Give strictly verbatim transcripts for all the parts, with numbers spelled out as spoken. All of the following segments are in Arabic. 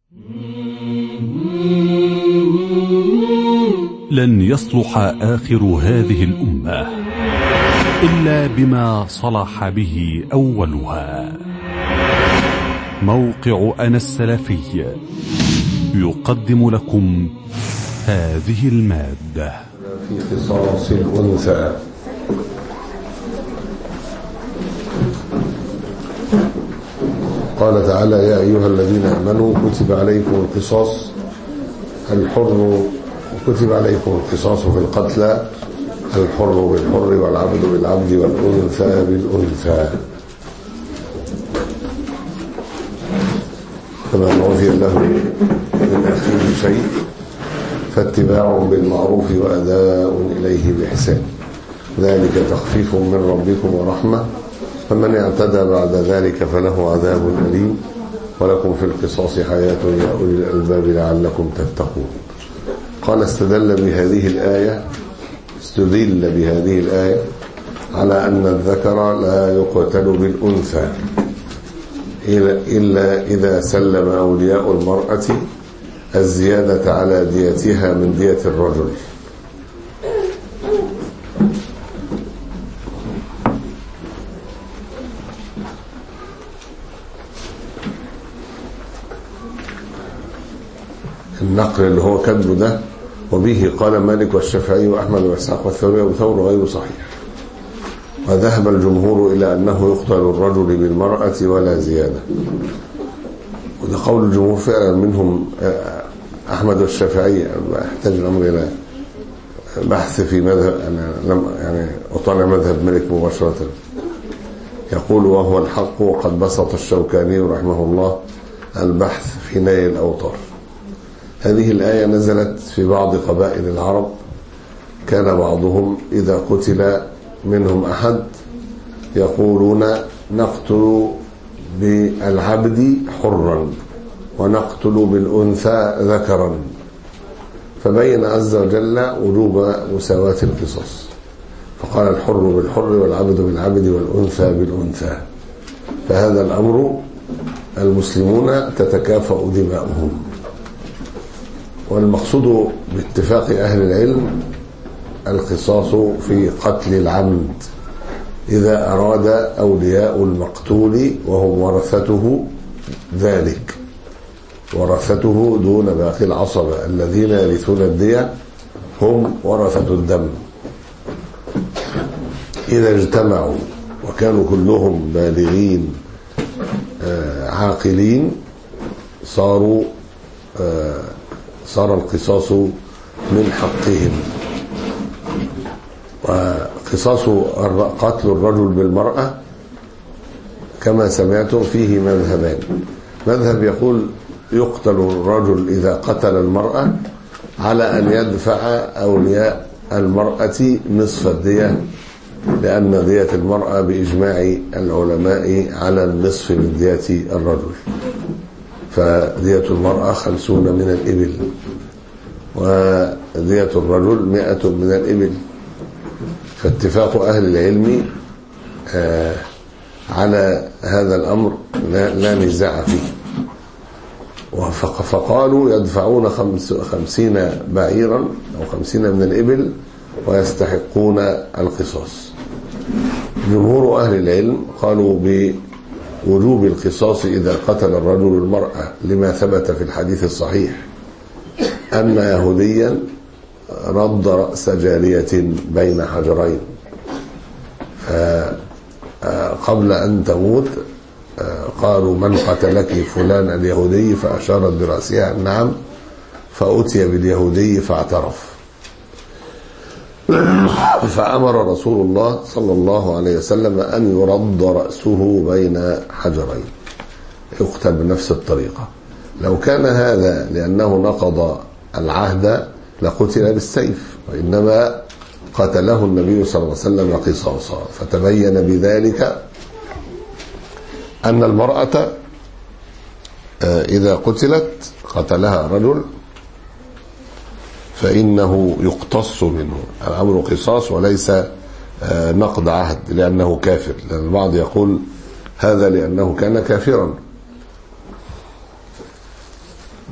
لن يصلح آخر هذه الأمة إلا بما صلح به أولها. موقع أنا السلفي يقدم لكم هذه المادة. في خصاص الأنثى. قال تعالى: يا أيها الذين آمنوا كتب عليكم القصاص الحر كتب عليكم القصاص في القتلى الحر بالحر والعبد بالعبد والأنثى بالأنثى، فمن عفي له من أخيه شيء فاتباع بالمعروف وأداء إليه بإحسان، ذلك تخفيف من ربكم ورحمة، فمن اعتدى بعد ذلك فله عذاب أليم، ولكم في القصاص حياة يا أولي الألباب لعلكم تتقون. قال: استدل بهذه الآية استدل بهذه الآية على أن الذكر لا يقتل بالأنثى إلا إذا سلم أولياء المرأة الزيادة على ديتها من دية الرجل. النقل اللي هو كاتبه ده: وبه قال مالك والشافعي وأحمد وإسحاق والثوري وثور غير صحيح، وذهب الجمهور إلى أنه يقتل الرجل بالمرأة ولا زيادة. وده قول الجمهور فعلا، منهم أحمد والشافعي. يحتاج الأمر إلى بحث في مذهب، أنا لم يعني أطالع مذهب مالك مباشرة. يقول: وهو الحق، وقد بسط الشوكاني رحمه الله البحث في نيل الأوطار. هذه الآية نزلت في بعض قبائل العرب، كان بعضهم إذا قتل منهم أحد يقولون: نقتل بالعبد حرا ونقتل بالأنثى ذكرا، فبين عز وجل وجوب مساواة القصاص، فقال: الحر بالحر والعبد بالعبد والأنثى بالأنثى. فهذا الأمر المسلمون تتكافأ دماؤهم. والمقصود باتفاق أهل العلم القصاص في قتل العمد إذا أراد أولياء المقتول وهم ورثته ذلك، ورثته دون باقي العصبة الذين يرثون الدية هم ورثة الدم. إذا اجتمعوا وكانوا كلهم بالغين عاقلين صاروا صار القصاص من حقهم. وقصاص قتل الرجل بالمرأة كما سمعتم فيه مذهبان. مذهب يقول يقتل الرجل إذا قتل المرأة على أن يدفع أولياء المرأة نصف الدية، لأن دية المرأة بإجماع العلماء على النصف من دية الرجل، فدية المرأة خمسون من الإبل ودية الرجل مئة من الإبل. فاتفاق أهل العلم آه على هذا الأمر لا, لا نزاع فيه. فقالوا يدفعون خمس خمسين بعيرا أو خمسين من الإبل ويستحقون القصاص. جمهور أهل العلم قالوا بوجوب القصاص إذا قتل الرجل المرأة، لما ثبت في الحديث الصحيح أن يهوديا رد رأس جارية بين حجرين، فقبل أن تموت قالوا: من قتلك؟ فلان اليهودي، فأشارت برأسها نعم، فأتي باليهودي فاعترف، فأمر رسول الله صلى الله عليه وسلم أن يرد رأسه بين حجرين يقتل بنفس الطريقة. لو كان هذا لأنه نقض العهد لقتل بالسيف، وإنما قتله النبي صلى الله عليه وسلم قصاصا. فتبين بذلك أن المرأة إذا قتلت قتلها رجل فإنه يقتص منه، الأمر قصاص وليس نقض عهد لأنه كافر، لأن البعض يقول هذا لأنه كان كافرا.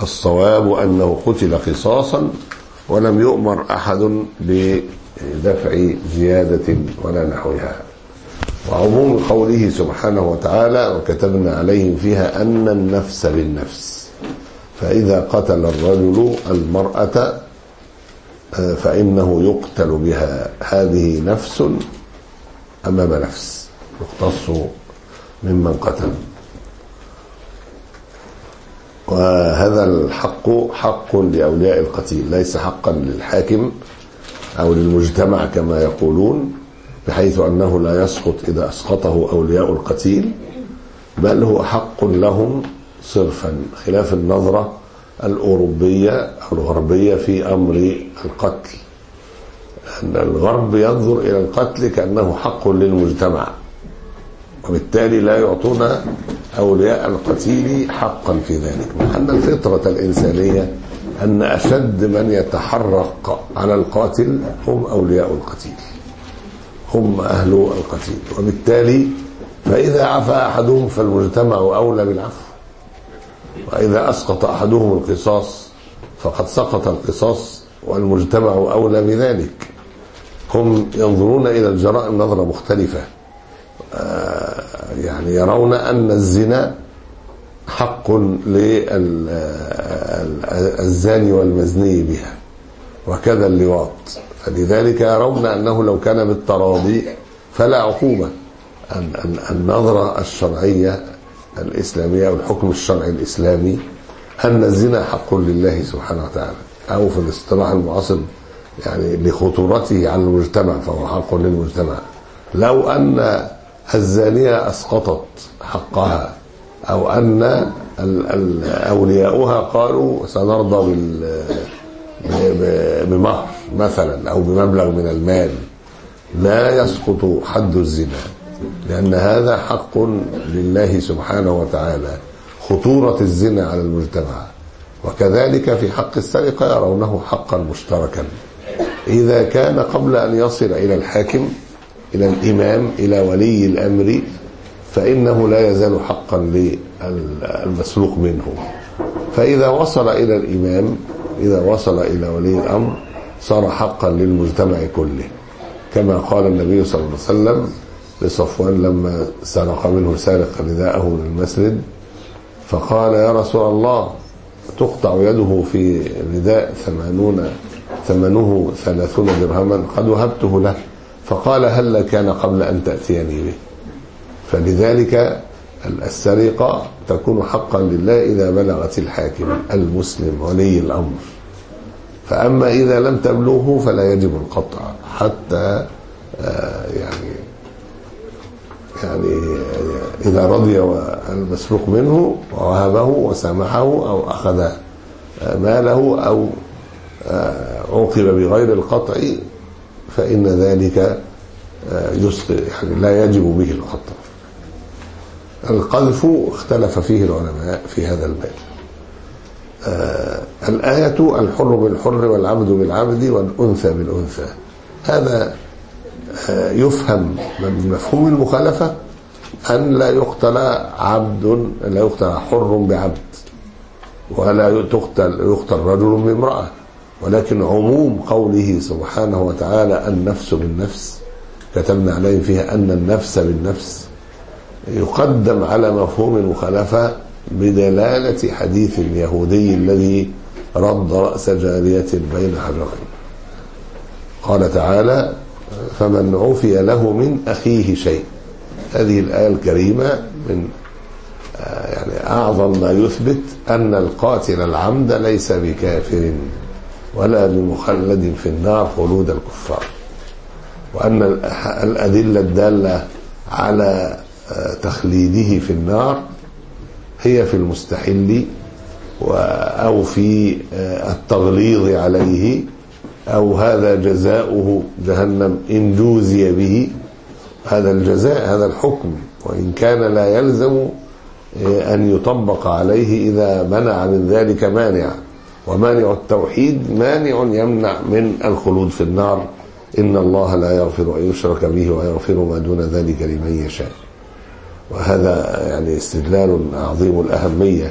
الصواب أنه قتل قصاصا ولم يؤمر أحد بدفع زيادة ولا نحوها. وعموم قوله سبحانه وتعالى وكتبنا عليهم فيها أن النفس بالنفس، فإذا قتل الرجل المرأة فإنه يقتل بها، هذه نفس أمام نفس يقتص ممن قتل. وهذا الحق حق لأولياء القتيل، ليس حقا للحاكم أو للمجتمع كما يقولون، بحيث أنه لا يسقط إذا أسقطه أولياء القتيل، بل هو حق لهم صرفا، خلاف النظرة الأوروبية أو الغربية في أمر القتل، أن الغرب ينظر إلى القتل كأنه حق للمجتمع، وبالتالي لا يعطون أولياء القتيل حقا في ذلك، مع أن الفطرة الإنسانية أن أشد من يتحرق على القاتل هم أولياء القتيل، هم أهل القتيل. وبالتالي فإذا عفى أحدهم فالمجتمع أولى بالعفو، وإذا أسقط أحدهم القصاص فقد سقط القصاص والمجتمع أولى بذلك. هم ينظرون إلى الجرائم نظرة مختلفة، يعني يرون أن الزنا حق للزاني والمزني بها، وكذا اللواط، فلذلك يرون أنه لو كان بالتراضي فلا عقوبة. النظرة الشرعية الإسلامية أو الحكم الشرعي الإسلامي أن الزنا حق لله سبحانه وتعالى، أو في الاصطلاح المعاصر يعني لخطورته على المجتمع فهو حق للمجتمع. لو أن الزانية أسقطت حقها، أو أن أولياؤها قالوا سنرضى بمهر مثلا أو بمبلغ من المال، لا يسقط حد الزنا، لأن هذا حق لله سبحانه وتعالى، خطورة الزنا على المجتمع. وكذلك في حق السرقة يرونه حقا مشتركا، إذا كان قبل أن يصل إلى الحاكم، إلى الإمام، إلى ولي الأمر، فإنه لا يزال حقا للمسروق منه. فإذا وصل إلى الإمام، إذا وصل إلى ولي الأمر، صار حقا للمجتمع كله، كما قال النبي صلى الله عليه وسلم لصفوان لما سرق منه سارق رداءه من المسجد، فقال يا رسول الله تقطع يده في رداء ثمانون ثمنه ثلاثون درهما قد وهبته له، فقال هل كان قبل أن تأتيني به. فلذلك السرقة تكون حقا لله إذا بلغت الحاكم المسلم ولي الأمر، فأما إذا لم تبلغه فلا يجب القطع حتى يعني يعني إذا رضي المسروق منه ووهبه وسامحه أو أخذ ماله أو عوقب بغير القطع فإن ذلك يسقط، يعني لا يجب به القطع. القذف اختلف فيه العلماء في هذا الباب. الآية الحر بالحر والعبد بالعبد والأنثى بالأنثى، هذا يفهم من مفهوم المخالفة أن لا يقتل عبد، لا يقتل حر بعبد، ولا يقتل يقتل رجل بامرأة، ولكن عموم قوله سبحانه وتعالى النفس بالنفس، كتبنا عليه فيها أن النفس بالنفس، يقدم على مفهوم المخالفة بدلالة حديث اليهودي الذي رد رأس جارية بين حجرين. قال تعالى فمن عفي له من أخيه شيء. هذه الآية الكريمة من يعني أعظم ما يثبت أن القاتل العمد ليس بكافر ولا بمخلد في النار خلود الكفار، وأن الأدلة الدالة على تخليده في النار هي في المستحل أو في التغليظ عليه، أو هذا جزاؤه جهنم إن جوزي به. هذا الجزاء، هذا الحكم، وإن كان لا يلزم أن يطبق عليه إذا منع من ذلك مانع، ومانع التوحيد مانع يمنع من الخلود في النار. إن الله لا يغفر أن يشرك به ويغفر ما دون ذلك لمن يشاء. وهذا يعني استدلال عظيم الأهمية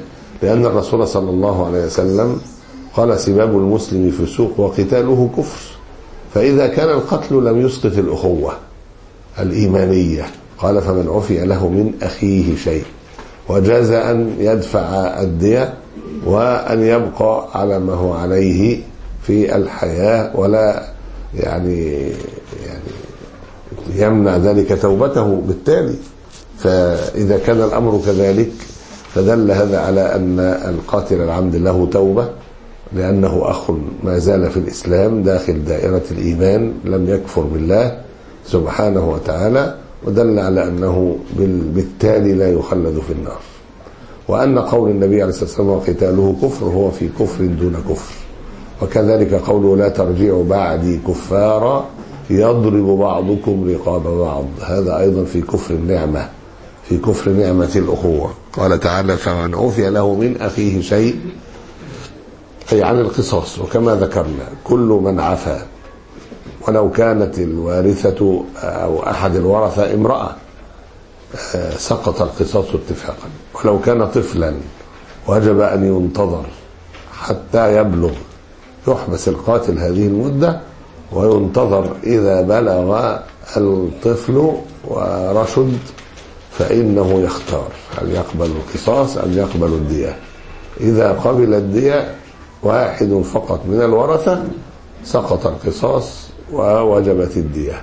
لأن الرسول صلى الله عليه وسلم قال سباب المسلم فسوق وقتاله كفر، فإذا كان القتل لم يسقط الأخوة الإيمانية قال فمن عفي له من أخيه شيء، وجاز أن يدفع الدية وأن يبقى على ما هو عليه في الحياة، ولا يعني يعني يمنع ذلك توبته بالتالي. فإذا كان الأمر كذلك فدل هذا على أن القاتل العمد له توبة، لأنه أخ ما زال في الإسلام داخل دائرة الإيمان، لم يكفر بالله سبحانه وتعالى، ودل على أنه بالتالي لا يخلد في النار. وأن قول النبي عليه الصلاة والسلام وقتاله كفر هو في كفر دون كفر. وكذلك قوله لا ترجعوا بعدي كفارا يضرب بعضكم رقاب بعض، هذا أيضا في كفر النعمة، في كفر نعمة الأخوة. قال تعالى فمن عفي له من أخيه شيء، أي عن القصاص. وكما ذكرنا كل من عفا ولو كانت الوارثة أو أحد الورثة امرأة سقط القصاص اتفاقا، ولو كان طفلا وجب أن ينتظر حتى يبلغ، يحبس القاتل هذه المدة وينتظر إذا بلغ الطفل ورشد فإنه يختار هل يقبل القصاص أم يقبل الدية. إذا قبل الدية واحد فقط من الورثة سقط القصاص ووجبت الدية.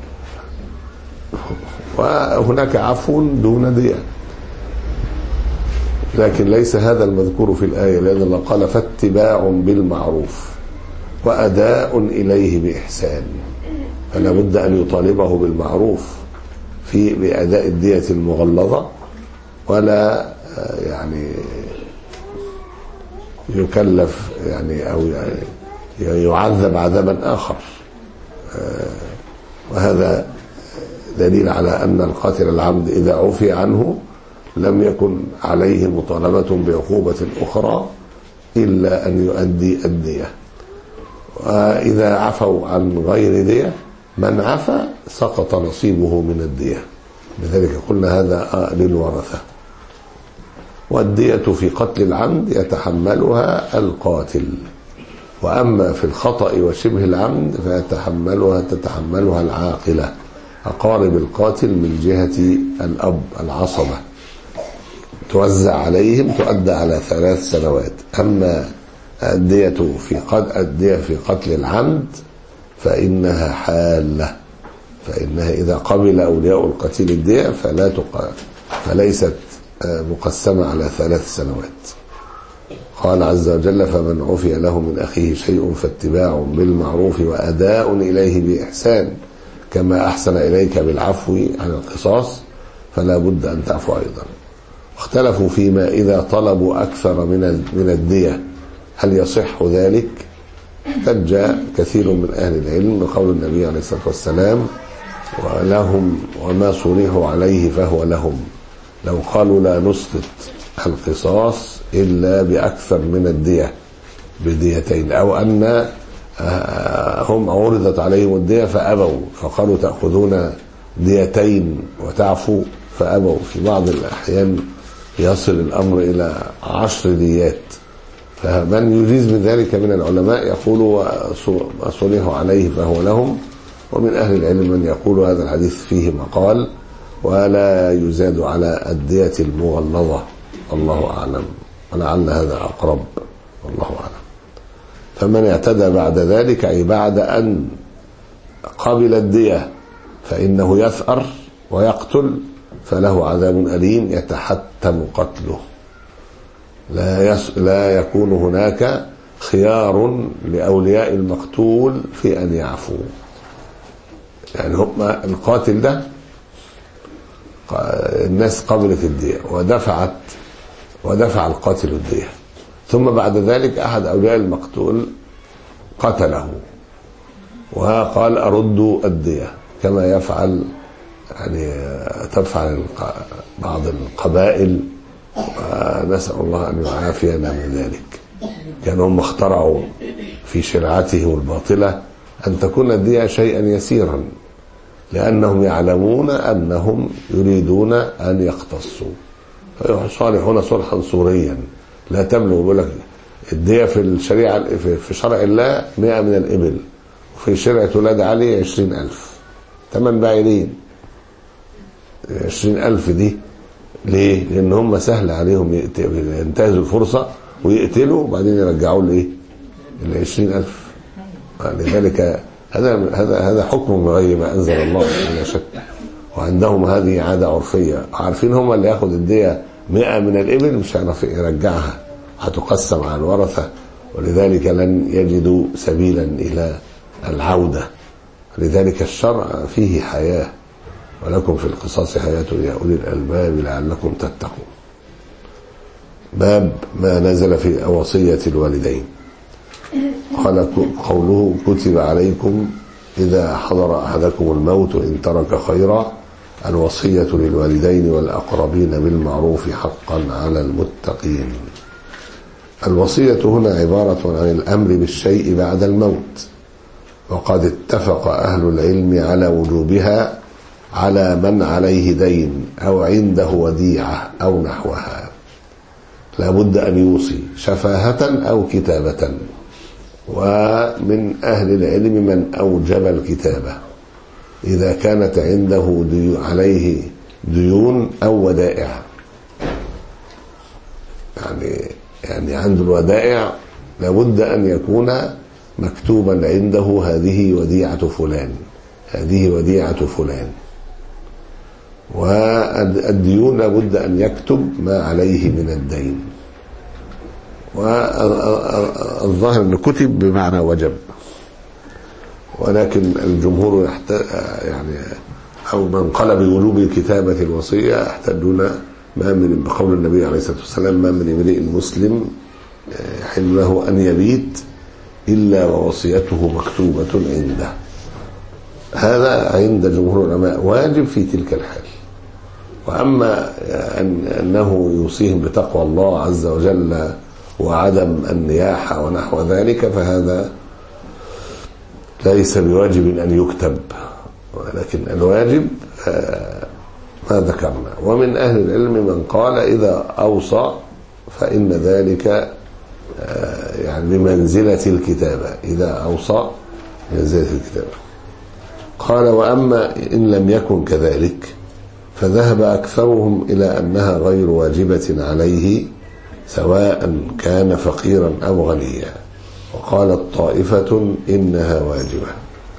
وهناك عفو دون دية، لكن ليس هذا المذكور في الآية، لأن الله قال فاتباع بالمعروف وأداء إليه بإحسان، فلا بد أن يطالبه بالمعروف في بأداء الدية المغلظة، ولا يعني يكلف يعني أو يعني يعذب عذابا آخر. وهذا دليل على أن القاتل العمد إذا عفي عنه لم يكن عليه مطالبة بعقوبة أخرى إلا أن يؤدي الدية. وإذا عفوا عن غير دية من عفى سقط نصيبه من الدية، لذلك قلنا هذا للورثة. والدية في قتل العمد يتحملها القاتل، وأما في الخطأ وشبه العمد فيتحملها تتحملها العاقلة، أقارب القاتل من جهة الأب العصبة، توزع عليهم تؤدى على ثلاث سنوات. أما الدية في قتل الدية في قتل العمد فإنها حالة، فإنها إذا قبل أولياء القتيل الدية فلا تق... فليست مقسمة على ثلاث سنوات. قال عز وجل فمن عفي له من أخيه شيء فاتباع بالمعروف وأداء إليه بإحسان كما أحسن إليك بالعفو عن القصاص فلا بد أن تعفو أيضا. اختلفوا فيما إذا طلبوا أكثر من من الدية هل يصح ذلك؟ احتج كثير من أهل العلم بقول النبي عليه الصلاة والسلام ولهم وما صرحوا عليه فهو لهم، لو قالوا لا نسقط القصاص إلا بأكثر من الدية بديتين، أو أن هم عرضت عليهم الدية فأبوا فقالوا تأخذون ديتين وتعفوا فأبوا. في بعض الأحيان يصل الأمر إلى عشر ديات، فمن يجيز من ذلك من العلماء يقول صلحوا عليه فهو لهم، ومن أهل العلم من يقول هذا الحديث فيه مقال ولا يزاد على الدية المغلظة، الله أعلم، ولعل هذا أقرب، والله أعلم. فمن اعتدى بعد ذلك أي بعد أن قبل الدية فإنه يثأر ويقتل فله عذاب أليم يتحتم قتله. لا, يس لا يكون هناك خيار لأولياء المقتول في أن يعفوا. يعني هم القاتل ده الناس قبلت الدية ودفعت ودفع القاتل الدية، ثم بعد ذلك أحد أولياء المقتول قتله وقال أردوا الدية كما يفعل يعني تفعل بعض القبائل، ونسأل الله أن يعافينا من ذلك. كانوا هم اخترعوا في شرعته الباطلة أن تكون الدية شيئا يسيرا، لأنهم يعلمون أنهم يريدون أن يقتصوا فيصالحون صلحا صوريا، لا تبلغ. بيقول لك الدية في الشريعة في شرع الله مئة من الإبل، وفي شرعة ولاد علي عشرين ألف، ثمان بعيرين. عشرين ألف دي ليه؟ لأن هم سهل عليهم ينتهزوا الفرصة ويقتلوا وبعدين يرجعوا له إيه؟ العشرين ألف. لذلك هذا هذا هذا حكم بغير ما أنزل الله بلا شك. وعندهم هذه عادة عرفية، عارفين هم اللي ياخد الدية مئة من الإبل مش هيعرف يرجعها، هتقسم على الورثة، ولذلك لن يجدوا سبيلا إلى العودة. لذلك الشرع فيه حياة، ولكم في القصاص حياة يا أولي الألباب لعلكم تتقون. باب ما نزل في وصية الوالدين. قال قوله كتب عليكم إذا حضر أحدكم الموت إن ترك خيرا الوصية للوالدين والأقربين بالمعروف حقا على المتقين. الوصية هنا عبارة عن الأمر بالشيء بعد الموت، وقد اتفق أهل العلم على وجوبها على من عليه دين أو عنده وديعة أو نحوها، لا بد أن يوصي شفاهة أو كتابة. ومن أهل العلم من أوجب الكتابة إذا كانت عنده ديو عليه ديون أو ودائع. يعني يعني عنده الودائع لابد أن يكون مكتوبا عنده هذه وديعة فلان، هذه وديعة فلان. والديون لابد أن يكتب ما عليه من الدين. والظاهر أنه كتب بمعنى وجب، ولكن الجمهور يحتاج يعني أو من قال بوجوب كتابة الوصية يحتاجون ما من بقول النبي عليه الصلاة والسلام ما من امرئ مسلم يحل له أن يبيت إلا ووصيته مكتوبة عنده. هذا عند جمهور العلماء واجب في تلك الحال. وأما أن أنه يوصيهم بتقوى الله عز وجل وعدم النياحة ونحو ذلك فهذا ليس بواجب أن يكتب، ولكن الواجب ما ذكرنا. ومن أهل العلم من قال إذا أوصى فإن ذلك يعني بمنزلة الكتابة، إذا أوصى بمنزلة الكتابة. قال وأما إن لم يكن كذلك فذهب أكثرهم إلى أنها غير واجبة عليه سواء كان فقيرا أو غنيا، وقالت طائفة إنها واجبة.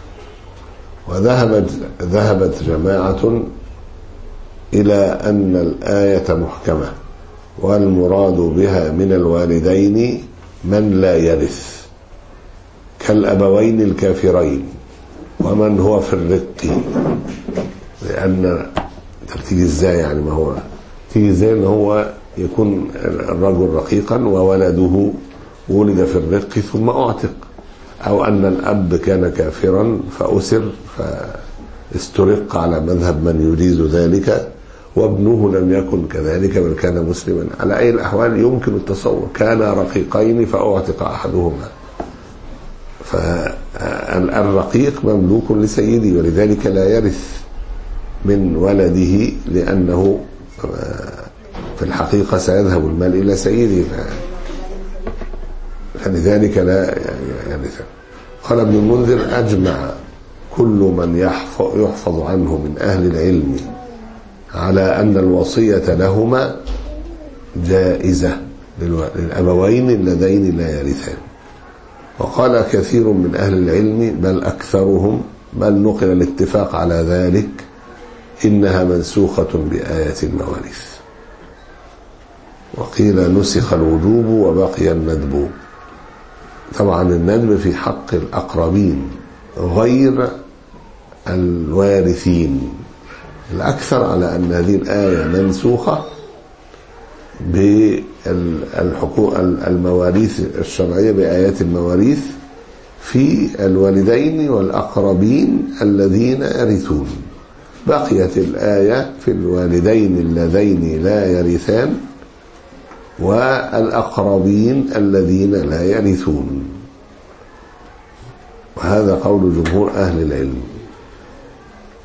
وذهبت ذهبت جماعة إلى أن الآية محكمة والمراد بها من الوالدين من لا يرث كالأبوين الكافرين ومن هو في الرق. لأن تيجي ازاي يعني ما هو تيجي ازاي ان هو يكون الرجل رقيقا وولده ولد في الرق ثم اعتق، او ان الاب كان كافرا فاسر فاسترق على مذهب من يجيز ذلك وابنه لم يكن كذلك بل كان مسلما. على اي الاحوال يمكن التصور كان رقيقين فاعتق احدهما، فالرقيق مملوك لسيده ولذلك لا يرث من ولده لأنه في الحقيقة سيذهب المال إلى سيده، فلذلك لا يرث. قال ابن المنذر أجمع كل من يحفظ عنه من أهل العلم على أن الوصية لهما جائزة للأبوين اللذين لا يرثان. وقال كثير من أهل العلم بل أكثرهم بل نقل الاتفاق على ذلك إنها منسوخة بآية المواريث. وقيل نسخ الوجوب وبقي الندب. طبعا الندب في حق الأقربين غير الوارثين. الأكثر على أن هذه الآية منسوخة بالحقوق المواريث الشرعية بآيات المواريث في الوالدين والأقربين الذين يرثون. بقيت الآية في الوالدين اللذين لا يرثان والأقربين الذين لا يرثون، وهذا قول جمهور أهل العلم.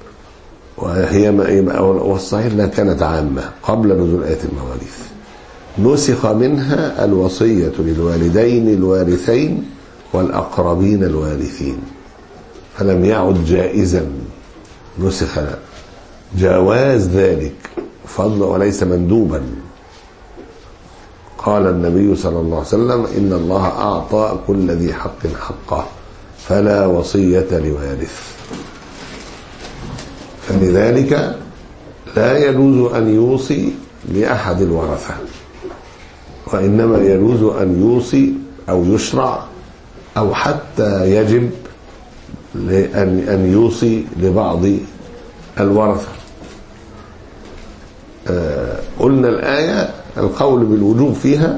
وهي والصحيح أنها كانت عامة قبل نزول آية المواريث، نسخ منها الوصية للوالدين الوارثين والأقربين الوارثين، فلم يعد جائزا، نسخ جواز ذلك فضلا وليس مندوبا. قال النبي صلى الله عليه وسلم: إن الله أعطى كل ذي حق حقه فلا وصية لوارث. فلذلك لا يجوز أن يوصي لأحد الورثة، وإنما يجوز أن يوصي أو يشرع أو حتى يجب أن يوصي لبعض الورثة. قلنا الآية القول بالوجوب فيها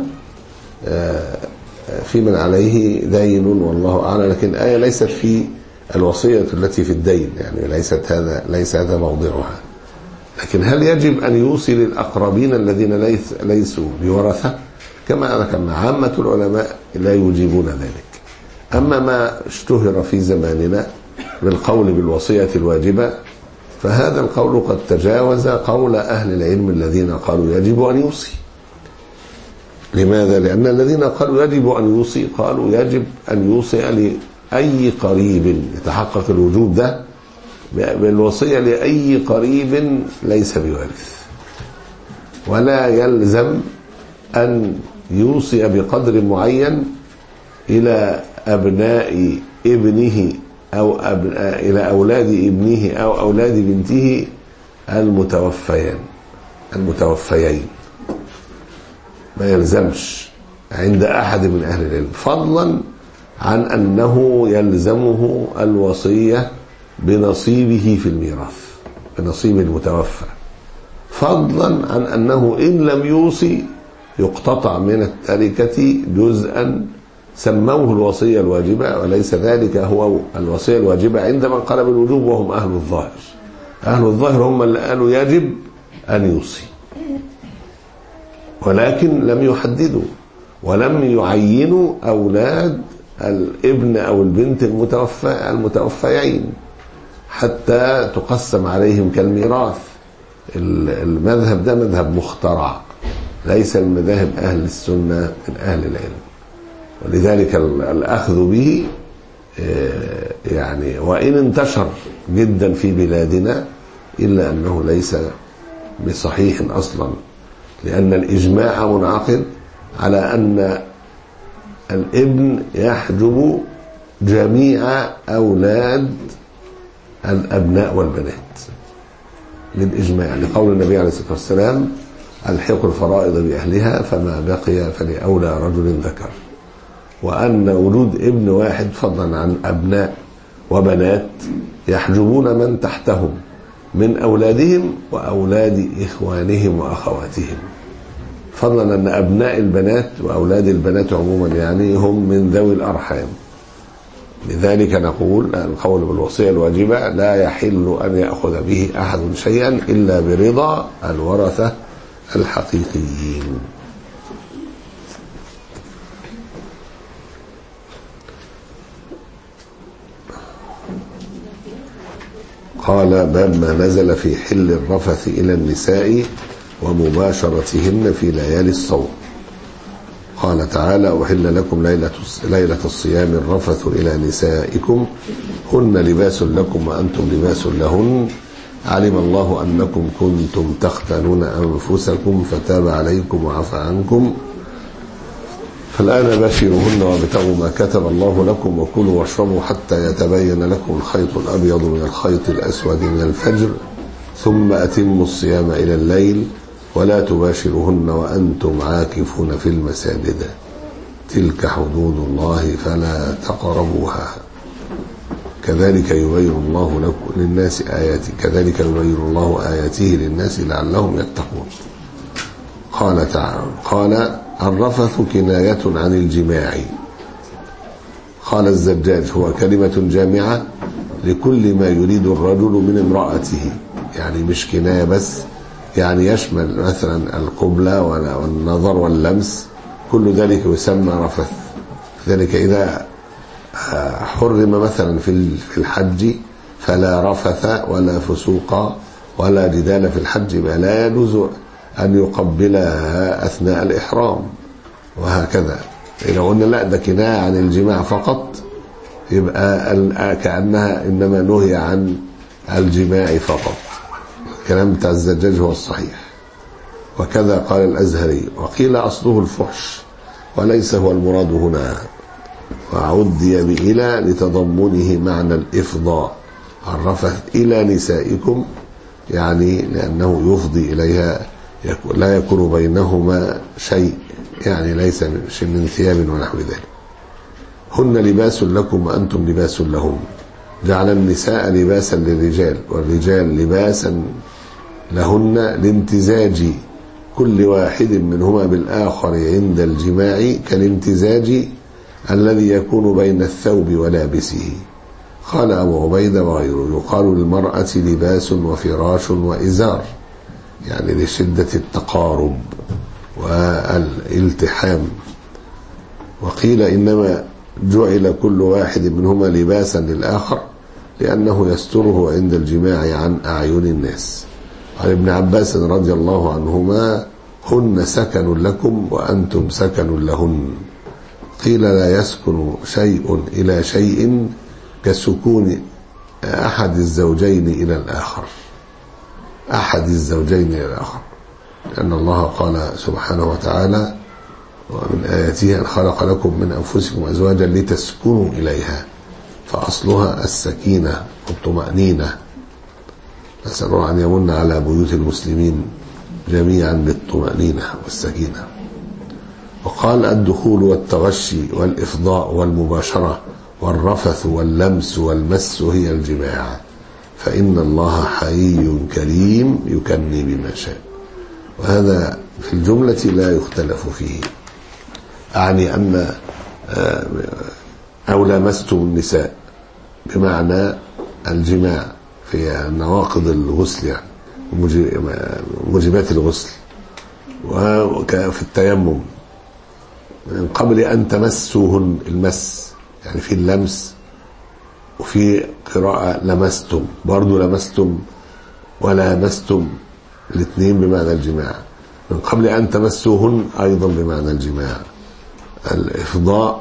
في من عليه دين والله أعلم، لكن الآية ليست في الوصية التي في الدين، يعني ليست هذا ليس هذا موضعها. لكن هل يجب أن يوصي للأقربين الذين ليس ليسوا بورثة؟ كما ذكرنا عامة العلماء لا يجيبون ذلك. أما ما اشتهر في زماننا بالقول بالوصية الواجبة فهذا القول قد تجاوز قول أهل العلم الذين قالوا يجب أن يوصي. لماذا؟ لأن الذين قالوا يجب أن يوصي قالوا يجب أن يوصي لأي قريب، يتحقق الوجوب ده بالوصية لأي قريب ليس بوارث، ولا يلزم أن يوصي بقدر معين إلى أبناء ابنه أو أبناء إلى أولاد ابنه أو أولاد بنته المتوفيان المتوفيين، ما يلزمش عند أحد من أهل العلم، فضلا عن أنه يلزمه الوصية بنصيبه في الميراث، بنصيب المتوفى، فضلا عن أنه إن لم يوصي يقتطع من التركة جزءا سموه الوصية الواجبة، وليس ذلك هو الوصية الواجبة عند من قال بالوجوب وهم أهل الظاهر. أهل الظاهر هم اللي قالوا يجب أن يوصي، ولكن لم يحددوا ولم يعينوا أولاد الابن أو البنت المتوفى المتوفيين حتى تقسم عليهم كالميراث. المذهب ده مذهب مخترع، ليس المذاهب أهل السنة من أهل العلم، ولذلك الأخذ به يعني وإن انتشر جدا في بلادنا إلا أنه ليس بصحيح أصلا، لأن الإجماع منعقد على أن الابن يحجب جميع أولاد الأبناء والبنات للإجماع، لقول النبي عليه الصلاة والسلام: الحق الفرائض بأهلها فما بقي فلأولى رجل ذكر. وأن وجود ابن واحد فضلا عن أبناء وبنات يحجبون من تحتهم من أولادهم وأولاد إخوانهم وأخواتهم، فضلا أن أبناء البنات وأولاد البنات عموما يعني هم من ذوي الأرحام. لذلك نقول القول بالوصية الواجبة لا يحل أن يأخذ به أحد شيئا إلا برضا الورثة الحقيقيين. قال: باب ما نزل في حل الرفث إلى النساء ومباشرتهن في ليالي الصوم. قال تعالى: أحل لكم ليلة ليلة الصيام الرفث إلى نسائكم هن لباس لكم وأنتم لباس لهن علم الله أنكم كنتم تختانون أنفسكم فتاب عليكم وعفى عنكم فالآن باشروهن وابتغوا ما كتب الله لكم وكلوا واشربوا حتى يتبين لكم الخيط الأبيض من الخيط الأسود من الفجر ثم أتموا الصيام إلى الليل ولا تباشروهن وأنتم عاكفون في المساجد تلك حدود الله فلا تقربوها كذلك يبين الله لكم للناس آياته كذلك يبين الله آياته للناس لعلهم يتقون. قال تعالى: قال: الرفث كناية عن الجماع. قال الزجاج: هو كلمة جامعة لكل ما يريد الرجل من امرأته، يعني مش كناية بس، يعني يشمل مثلا القبلة والنظر واللمس، كل ذلك يسمى رفث. ذلك إذا حرم مثلا في الحج فلا رفث ولا فسوق ولا جدال في الحج، لا يجوز أن يقبلها أثناء الإحرام وهكذا. إذا قلنا لا ده كناية عن الجماع فقط يبقى كأنها إنما نهي عن الجماع فقط. الكلام بتاع الزجاج هو الصحيح. وكذا قال الأزهري. وقيل أصله الفحش وليس هو المراد هنا، وعدي بإلى لتضمنه معنى الإفضاء، عرفت إلى نسائكم يعني لأنه يفضي إليها لا يكون بينهما شيء، يعني ليس من ثياب ونحو ذلك. هن لباس لكم وأنتم لباس لهم، جعل النساء لباسا للرجال والرجال لباسا لهن لامتزاج كل واحد منهما بالآخر عند الجماع كالامتزاج الذي يكون بين الثوب ولابسه. قال أبو عبيدة وغيره يقال للمرأة لباس وفراش وإزار، يعني لشدة التقارب والالتحام. وقيل إنما جعل كل واحد منهما لباسا للآخر لأنه يستره عند الجماع عن أعين الناس. عن ابن عباس رضي الله عنهما هن سكن لكم وأنتم سكن لهن. قيل لا يسكن شيء إلى شيء كسكون أحد الزوجين إلى الآخر، أحد الزوجين إلى الآخر، لأن الله قال سبحانه وتعالى ومن آياته أن خلق لكم من أنفسكم أزواجا لتسكنوا إليها، فأصلها السكينة والطمأنينة. نسأل الله أن يمن على بيوت المسلمين جميعا بالطمأنينة والسكينة. وقال الدخول والتغشي والإفضاء والمباشرة والرفث واللمس والمس هي الجماع، فإن الله حيي كريم يكني بما شاء. وهذا في الجملة لا يختلف فيه، أعني أن أو لامستم النساء بمعنى الجماع في نواقض الغسل، يعني موجبات الغسل، وفي التيمم من قبل أن تمسوهن، المس يعني في اللمس، وفي قراءة لمستم برضو لمستم ولامستم، الاثنين بمعنى الجماع. من قبل أن تمسوهن أيضا بمعنى الجماع. الإفضاء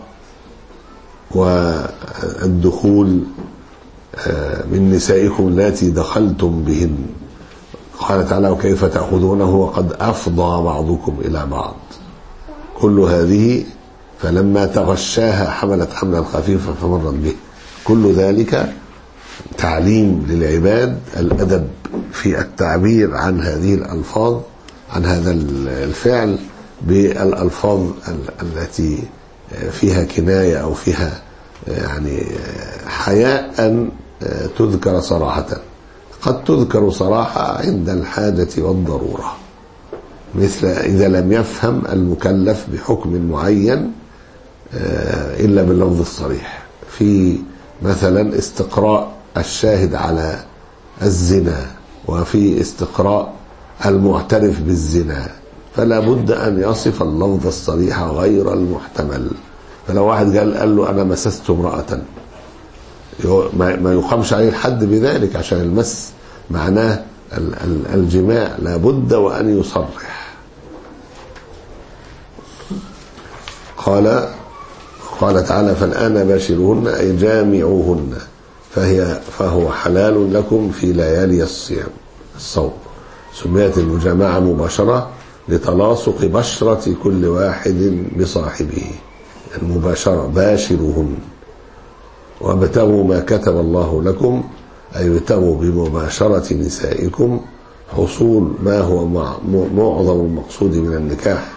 والدخول من نسائكم التي دخلتم بهن. قال تعالى وكيف تأخذونه وقد أفضى بعضكم إلى بعض. كل هذه فلما تغشاها حملت حملا خفيفا فمرت به. كل ذلك تعليم للعباد الأدب في التعبير عن هذه الألفاظ، عن هذا الفعل بالألفاظ التي فيها كناية أو فيها يعني حياء أن تذكر صراحة. قد تذكر صراحة عند الحاجة والضرورة، مثل إذا لم يفهم المكلف بحكم معين إلا باللفظ الصريح، في مثلا استقراء الشاهد على الزنا، وفي استقراء المعترف بالزنا، فلا بد أن يصف اللفظ الصريح غير المحتمل. فلو واحد قال قال له أنا مسست امرأة، ما يقامش عليه الحد بذلك، عشان المس معناه الجماع، لا بد وأن يصرح. قال قال تعالى فالآن باشروهن أي جامعوهن، فهي فهو حلال لكم في ليالي الصيام الصوم. سميت المجامعة مباشرة لتلاصق بشرة كل واحد بصاحبه، المباشرة باشروهن. وابتغوا ما كتب الله لكم أي ابتغوا بمباشرة نسائكم حصول ما هو معظم المقصود من النكاح،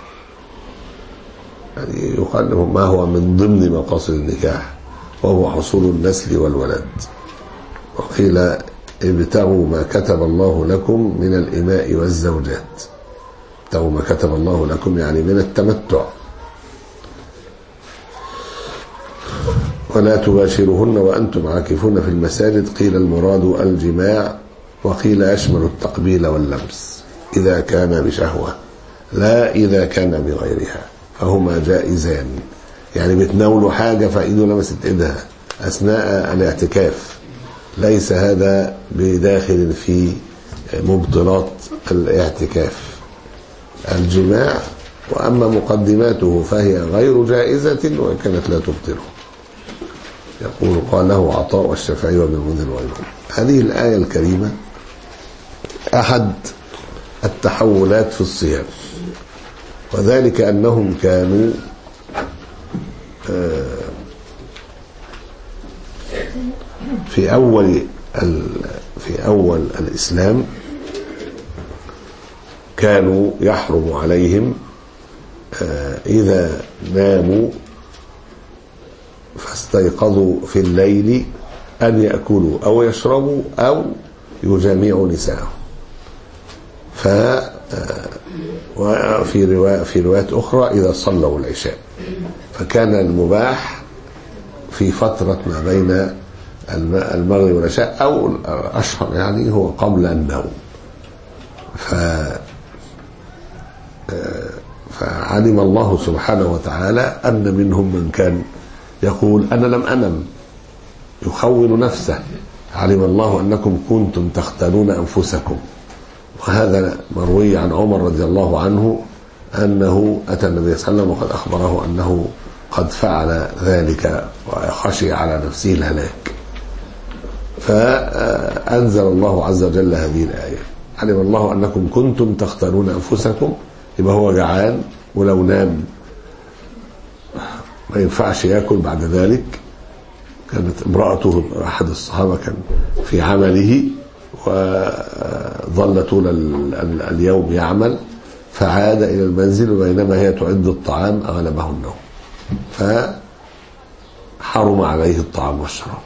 يعني يقال له ما هو من ضمن مقاصد النكاح، وهو حصول النسل والولد. وقيل ابتغوا ما كتب الله لكم من الإماء والزوجات. ابتغوا ما كتب الله لكم يعني من التمتع. ولا تباشرهن وأنتم عاكفون في المساجد. قيل المراد الجماع، وقيل يشمل التقبيل واللمس إذا كان بشهوة، لا إذا كان بغيرها، فهما جائزان. يعني بتناولوا حاجة فإيده لمست إيدها أثناء الاعتكاف، ليس هذا بداخل في مبطلات الاعتكاف. الجماع، وأما مقدماته فهي غير جائزة وإن كانت لا تبطله. يقول قال له عطاء والشافعي وابن المنذر وغيرهم. هذه الآية الكريمة أحد التحولات في الصيام، وذلك أنهم كانوا في أول في أول الإسلام كانوا يحرم عليهم إذا ناموا فاستيقظوا في الليل أن يأكلوا أو يشربوا أو يجامعوا نساءهم. ف وفي رواية في روايات أخرى إذا صلوا العشاء. فكان المباح في فترة ما بين المغرب والعشاء، أو أشهر يعني هو قبل النوم. ف فعلم الله سبحانه وتعالى أن منهم من كان يقول أنا لم أنم، يخون نفسه. علم الله أنكم كنتم تختانون أنفسكم. وهذا مروي عن عمر رضي الله عنه أنه أتى النبي صلى الله عليه وسلم وقد أخبره أنه قد فعل ذلك وخشي على نفسه الهلاك. فأنزل الله عز وجل هذه الآية: علم الله أنكم كنتم تختانون أنفسكم. يبقى هو جعان ولو نام ما ينفعش يأكل بعد ذلك. كانت امرأته أحد الصحابة كان في عمله وظل طول اليوم يعمل، فعاد إلى المنزل وبينما هي تعد الطعام أغلبه النوم، فحرم عليه الطعام والشراب،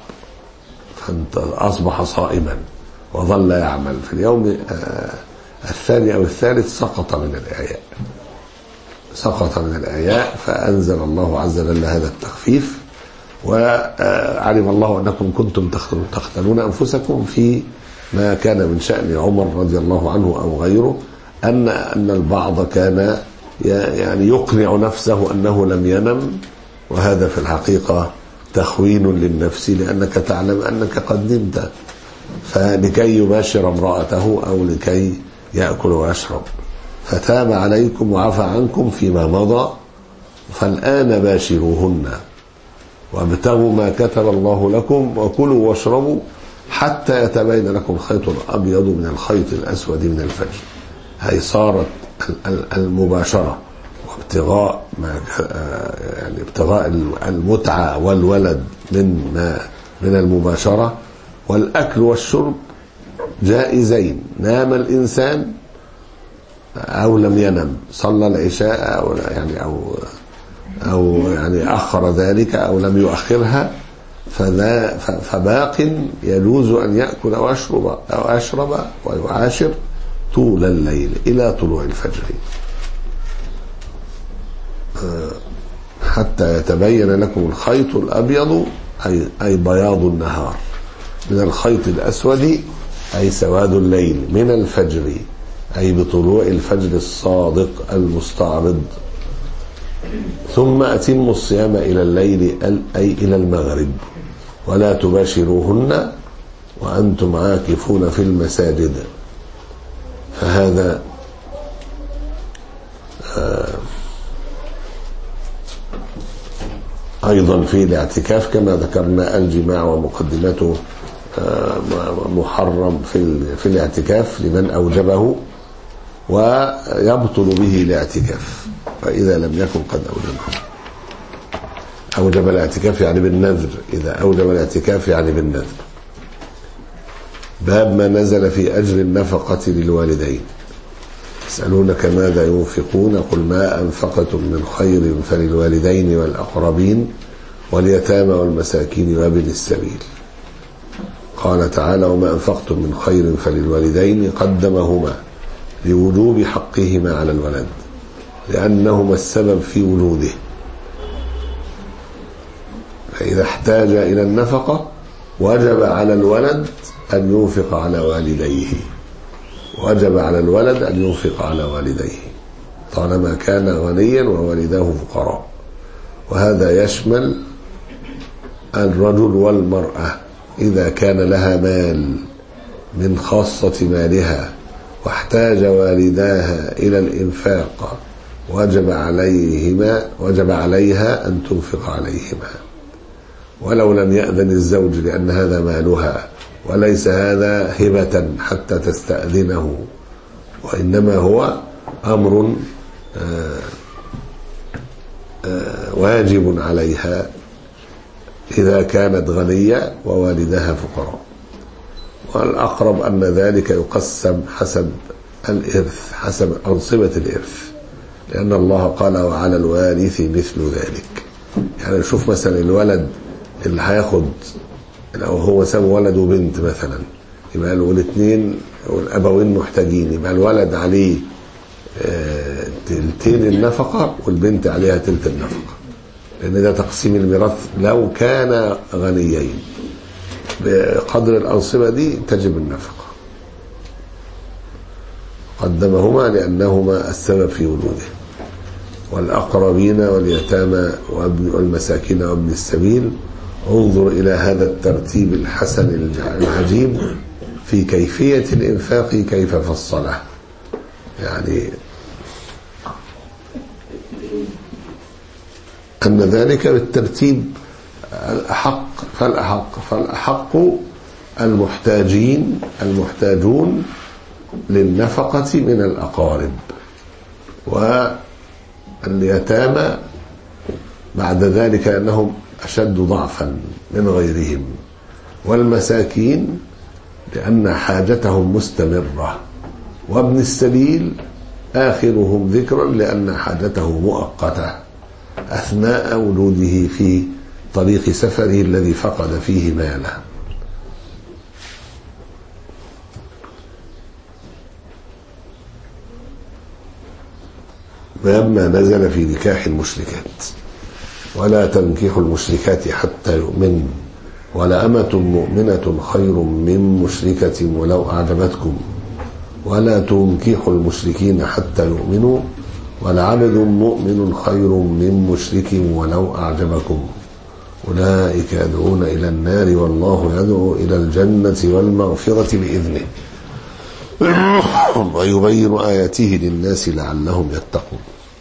فأصبح صائما وظل يعمل. في اليوم الثاني أو الثالث سقط من الآيات سقط من الآيات فأنزل الله عز وجل هذا التخفيف. وعلم الله أنكم كنتم تختانون أنفسكم في ما كان من شأن عمر رضي الله عنه أو غيره، أن أن البعض كان يعني يقنع نفسه أنه لم ينم، وهذا في الحقيقة تخوين للنفس، لأنك تعلم أنك قد نمت، فلكي يباشر امرأته أو لكي يأكل ويشرب. فتاب عليكم وعفى عنكم فيما مضى، فالآن باشروهن وابتغوا ما كتب الله لكم وكلوا واشربوا حتى يتبين لكم الخيط الأبيض من الخيط الأسود من الفجر. هي صارت المباشرة وابتغاء ما يعني ابتغاء المتعة والولد من ما من المباشرة والأكل والشرب جائزين. نام الإنسان أو لم ينم، صلى العشاء أو يعني أو أو يعني أخر ذلك أو لم يؤخرها، فذا فباق يجوز أن يأكل أو يشرب أو يشرب ويعاشر طول الليل إلى طلوع الفجر حتى يتبين لكم الخيط الأبيض أي, أي بياض النهار من الخيط الأسود أي سواد الليل من الفجر أي بطلوع الفجر الصادق المستعرض. ثم أتموا الصيام إلى الليل أي إلى المغرب ولا تباشروهن وأنتم عاكفون في المساجد. فهذا أيضا في الاعتكاف كما ذكرنا الجماع ومقدمته محرم في في الاعتكاف لمن أوجبه، ويبطل به الاعتكاف فإذا لم يكن قد أوجبه. أوجب الاعتكاف يعني بالنذر، إذا أوجب الاعتكاف يعني بالنذر. باب ما نزل في أجر النفقة للوالدين. يسألونك ماذا ينفقون قل ما أنفقتم من خير فللوالدين والأقربين واليتامى والمساكين وابن السبيل. قال تعالى وما أنفقتم من خير فللوالدين قدمهما لوجوب حقهما على الولد لأنهما السبب في وجوده، فإذا احتاج إلى النفقة وجب على الولد أن ينفق على والديه وجب على الولد أن ينفق على والديه طالما كان غنيا ووالداه فقراء. وهذا يشمل الرجل والمرأة إذا كان لها مال من خاصة مالها واحتاج والداها إلى الإنفاق وجب عليهما وجب عليها أن تنفق عليهما، ولو لم يأذن الزوج لأن هذا مالها، وليس هذا هبة حتى تستأذنه، وإنما هو أمر واجب عليها إذا كانت غنية ووالدها فقراء. والأقرب أن ذلك يقسم حسب الإرث، حسب أنصبة الإرث، لأن الله قال وعلى الوارث مثل ذلك. يعني نشوف مثلا الولد اللي هياخد، لو هو ساب ولد وبنت مثلا، يبقى الاثنين والأبوين محتاجين، يبقى الولد عليه تلتين النفقة والبنت عليها تلت النفقة، لأن ده تقسيم الميراث لو كان غنيين. بقدر الأنصبة دي تجب النفقة، قدمهما لأنهما السبب في وجوده. والأقربين واليتامى والمساكين وابن السبيل، انظر إلى هذا الترتيب الحسن العجيب في كيفية الإنفاق كيف فصله. يعني أن ذلك بالترتيب الأحق فالأحق فالأحق المحتاجين المحتاجون للنفقة من الأقارب، واليتامى بعد ذلك أنهم أشد ضعفا من غيرهم، والمساكين لأن حاجتهم مستمرة، وابن السبيل آخرهم ذكرا لأن حاجته مؤقتة أثناء وجوده في طريق سفره الذي فقد فيه ماله. باب ما نزل في نكاح المشركات. ولا تنكحوا المشركات حتى يؤمن، ولأمة مؤمنة خير من مشركة ولو أعجبتكم، ولا تنكحوا المشركين حتى يؤمنوا، ولعبد مؤمن خير من مشرك ولو أعجبكم، أولئك يدعون إلى النار والله يدعو إلى الجنة والمغفرة بإذنه ويبين آياته للناس لعلهم يتقون.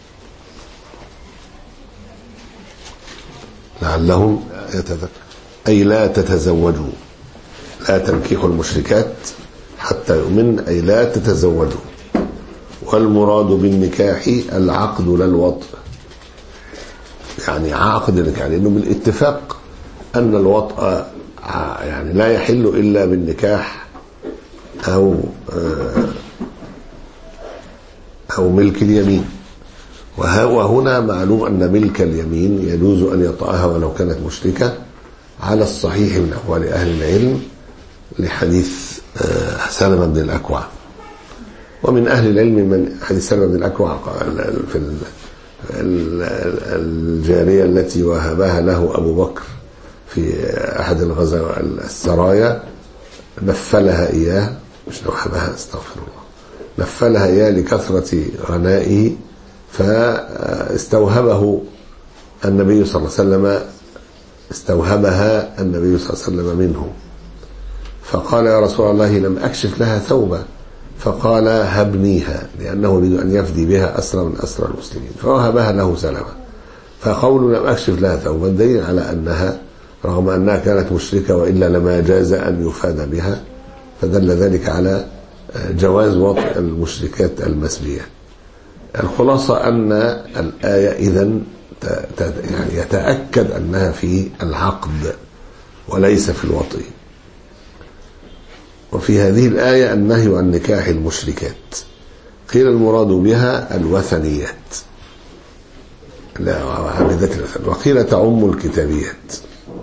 لعلهم يتذكرون، أي لا تتزوجوا، لا تنكحوا المشركات حتى يؤمن، أي لا تتزوجوا. والمراد بالنكاح العقد لا الوطء، يعني عقد النكاح، لأنه بالاتفاق أن الوطء يعني لا يحل إلا بالنكاح أو أو ملك اليمين. وهنا معلوم أن ملك اليمين يجوز أن يطأها ولو كانت مشركة على الصحيح من أقوال أهل العلم، لحديث سلمة بن الأكوع. ومن أهل العلم من حديث سلمة بن الأكوع في الجارية التي وهبها له أبو بكر في أحد الغزوات السرايا، نفلها إياه، مش وهبها، استغفر الله، نفلها إياه لكثرة غنائه، فاستوهبه النبي صلى الله عليه وسلم استوهبها النبي صلى الله عليه وسلم منه، فقال يا رسول الله لم أكشف لها ثوبا، فقال هبنيها، لأنه يريد أن يفدي بها أسرى من أسرى المسلمين، فوهبها له سلمة. فقول لم أكشف لها ثوبا دليل على أنها رغم أنها كانت مشركة وإلا لما جاز أن يفاد بها، فدل ذلك على جواز وطء المشركات المسبيات. الخلاصة أن الآية إذن يعني يتأكد أنها في العقد وليس في الوطء. وفي هذه الآية النهي عن نكاح المشركات، قيل المراد بها الوثنيات، لا عابدات الوثن، وقيل تعم الكتابيات،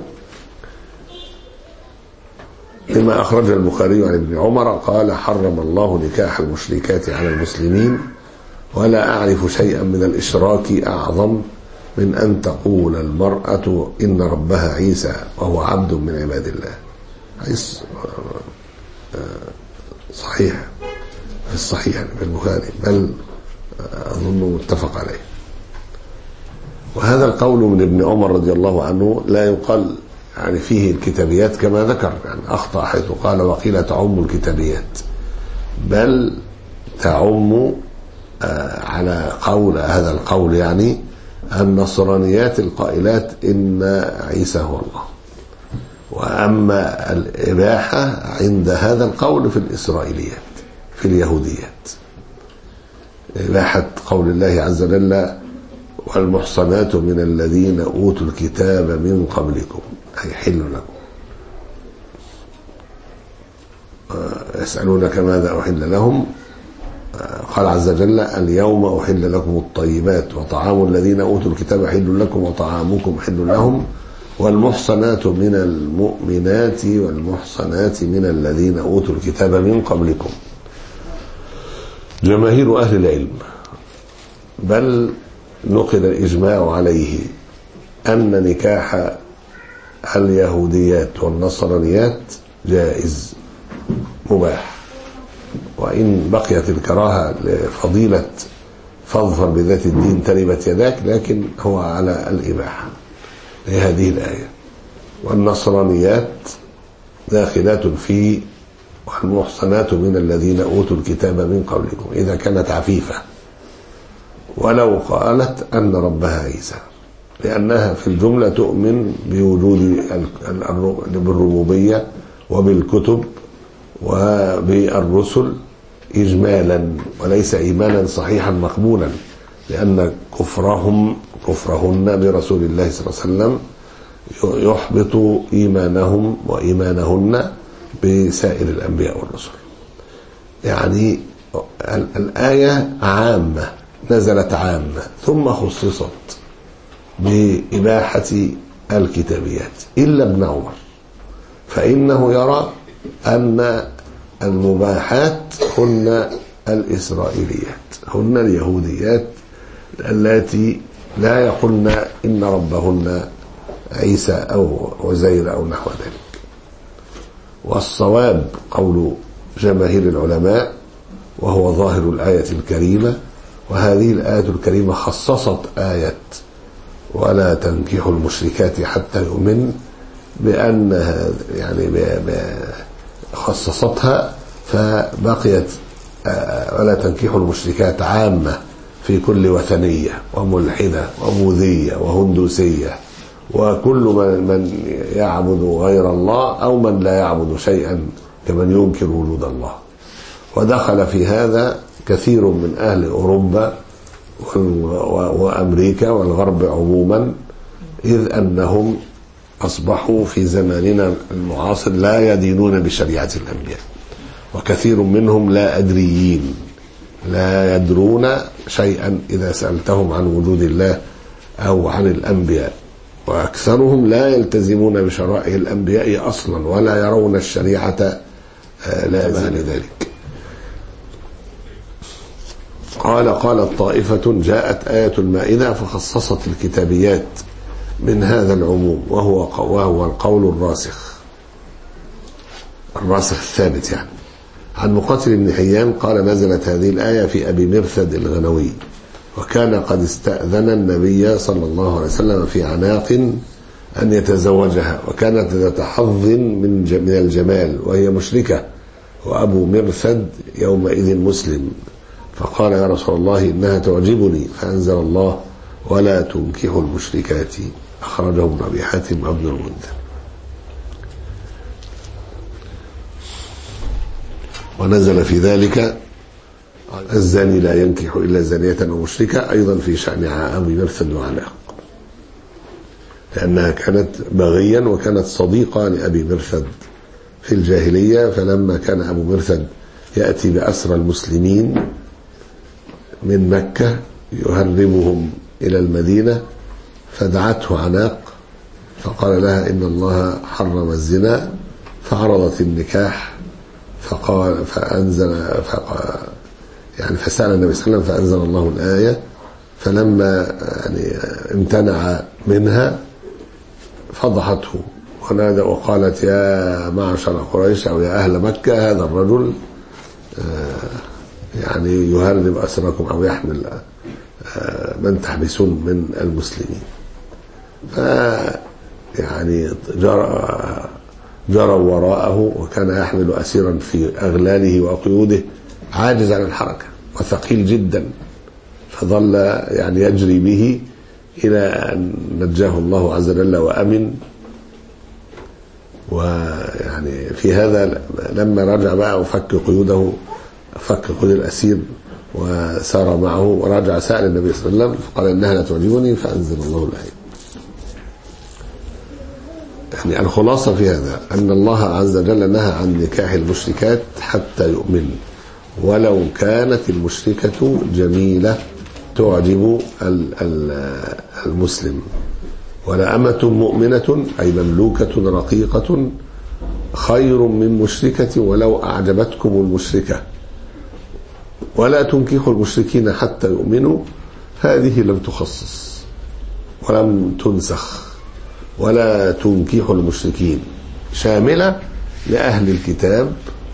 لما أخرج البخاري عن ابن عمر قال حرم الله نكاح المشركات على المسلمين، ولا أعرف شيئا من الإشراك أعظم من أن تقول المرأة إن ربها عيسى وهو عبد من عباد الله. حديث صحيح في الصحيح في البخاري، بل أظن متفق عليه. وهذا القول من ابن عمر رضي الله عنه لا يقال يعني فيه الكتابيات كما ذكر، يعني أخطأ حيث قال وقيل تعم الكتابيات، بل تعم على قول هذا القول يعني النصرانيات القائلات إن عيسى هو الله. وأما الإباحة عند هذا القول في الإسرائيليات في اليهوديات، إباحة قول الله عز وجل والمحصنات من الذين أوتوا الكتاب من قبلكم أي حل لكم. يسألونك ماذا أحل لهم، قال عز وجل اليوم أحل لكم الطيبات وطعام الذين أوتوا الكتاب حل لكم وطعامكم حل لهم والمحصنات من المؤمنات والمحصنات من الذين أوتوا الكتاب من قبلكم. جماهير أهل العلم بل نقل الإجماع عليه أن نكاح اليهوديات والنصرانيات جائز مباح، وإن بقيت الكراهة لفضيلة فاظفر بذات الدين تربت يداك، لكن هو على الإباحة لهذه الآية. والنصرانيات داخلات في والمحصنات من الذين أوتوا الكتاب من قبلكم إذا كانت عفيفة، ولو قالت أن ربها عيسى، لأنها في الجملة تؤمن بوجود بالربوبية وبالكتب وبالرسل إجمالا وليس إيمانا صحيحا مقبولا، لأن كفرهم كفرهن برسول الله صلى الله عليه وسلم يحبط إيمانهم وإيمانهن بسائر الأنبياء والرسل. يعني الآية عامة نزلت عامة ثم خصصت بإباحة الكتابيات إلا ابن عمر، فإنه يرى أن المباحات هن الإسرائيليات، هن اليهوديات التي لا يقولن إن ربهن عيسى أو عزير أو نحو ذلك. والصواب قول جماهير العلماء وهو ظاهر الآية الكريمة، وهذه الآية الكريمة خصصت آية ولا تنكحوا المشركات حتى يؤمن بأنها يعني خصصتها، فبقيت ولا تنكحوا المشركات عامة في كل وثنية وملحدة وبوذية وهندوسية وكل من يعبد غير الله أو من لا يعبد شيئا كمن ينكر وجود الله. ودخل في هذا كثير من أهل أوروبا وأمريكا والغرب عموما، إذ أنهم أصبحوا في زماننا المعاصر لا يدينون بشريعة الأنبياء، وكثير منهم لا أدريين لا يدرون شيئا إذا سألتهم عن وجود الله أو عن الأنبياء، وأكثرهم لا يلتزمون بشرائع الأنبياء أصلا ولا يرون الشريعة لازم ذلك. قال قالت طائفة جاءت آية المائدة فخصصت الكتابيات من هذا العموم، وهو وهو القول الراسخ الراسخ الثابت. يعني عن مقاتل بن حيان قال نزلت هذه الآية في أبي مرثد الغنوي، وكان قد استأذن النبي صلى الله عليه وسلم في عناق أن يتزوجها، وكانت ذات حظ من من الجمال وهي مشركة، وأبو مرثد يومئذ مسلم، فقال يا رسول الله إنها تعجبني، فأنزل الله ولا تنكحوا المشركات، أخرجه ابن أبي حاتم وابن المنذر. ونزل في ذلك الزاني لا ينكح إلا زانية ومشركة، أيضا في شأن أبي مرثد وعناق، لأنها كانت بغيا وكانت صديقة لأبي مرثد في الجاهلية، فلما كان أبو مرثد يأتي بأسرى المسلمين من مكة يهربهم إلى المدينة، فدعته عناق فقال لها إن الله حرم الزنا، فعرضت النكاح، فقال فأنزل فقال يعني فسأل النبي صلى الله عليه وسلم فأنزل الله الآية، فلما يعني امتنع منها فضحته ونادى وقالت يا معشر قريش أو يا أهل مكة هذا الرجل يعني يهرب أسركم أو يحمل من تحبسون من المسلمين. ف يعني جرى جروا وراءه، وكان يحمل أسيرا في أغلاله وقيوده عاجز عن الحركة، وثقيل جدا، فظل يعني يجري به إلى أن نجاه الله عز وجل وأمن. ويعني في هذا لما رجع بقى وفك قيوده، فك قيود الأسير وسار معه ورجع سأل النبي صلى الله عليه وسلم فقال إنها لا تعجبني، فأنزل الله الآية. يعني الخلاصة في هذا أن الله عز وجل نهى عن نكاح المشركات حتى يؤمن، ولو كانت المشركة جميلة تعجب المسلم. ولأمة مؤمنة أي مملوكة رقيقة خير من مشركة ولو أعجبتكم المشركة. ولا تنكحوا المشركين حتى يؤمنوا، هذه لم تخصص ولم تنسخ. ولا تنكحوا المشركين شاملة لأهل الكتاب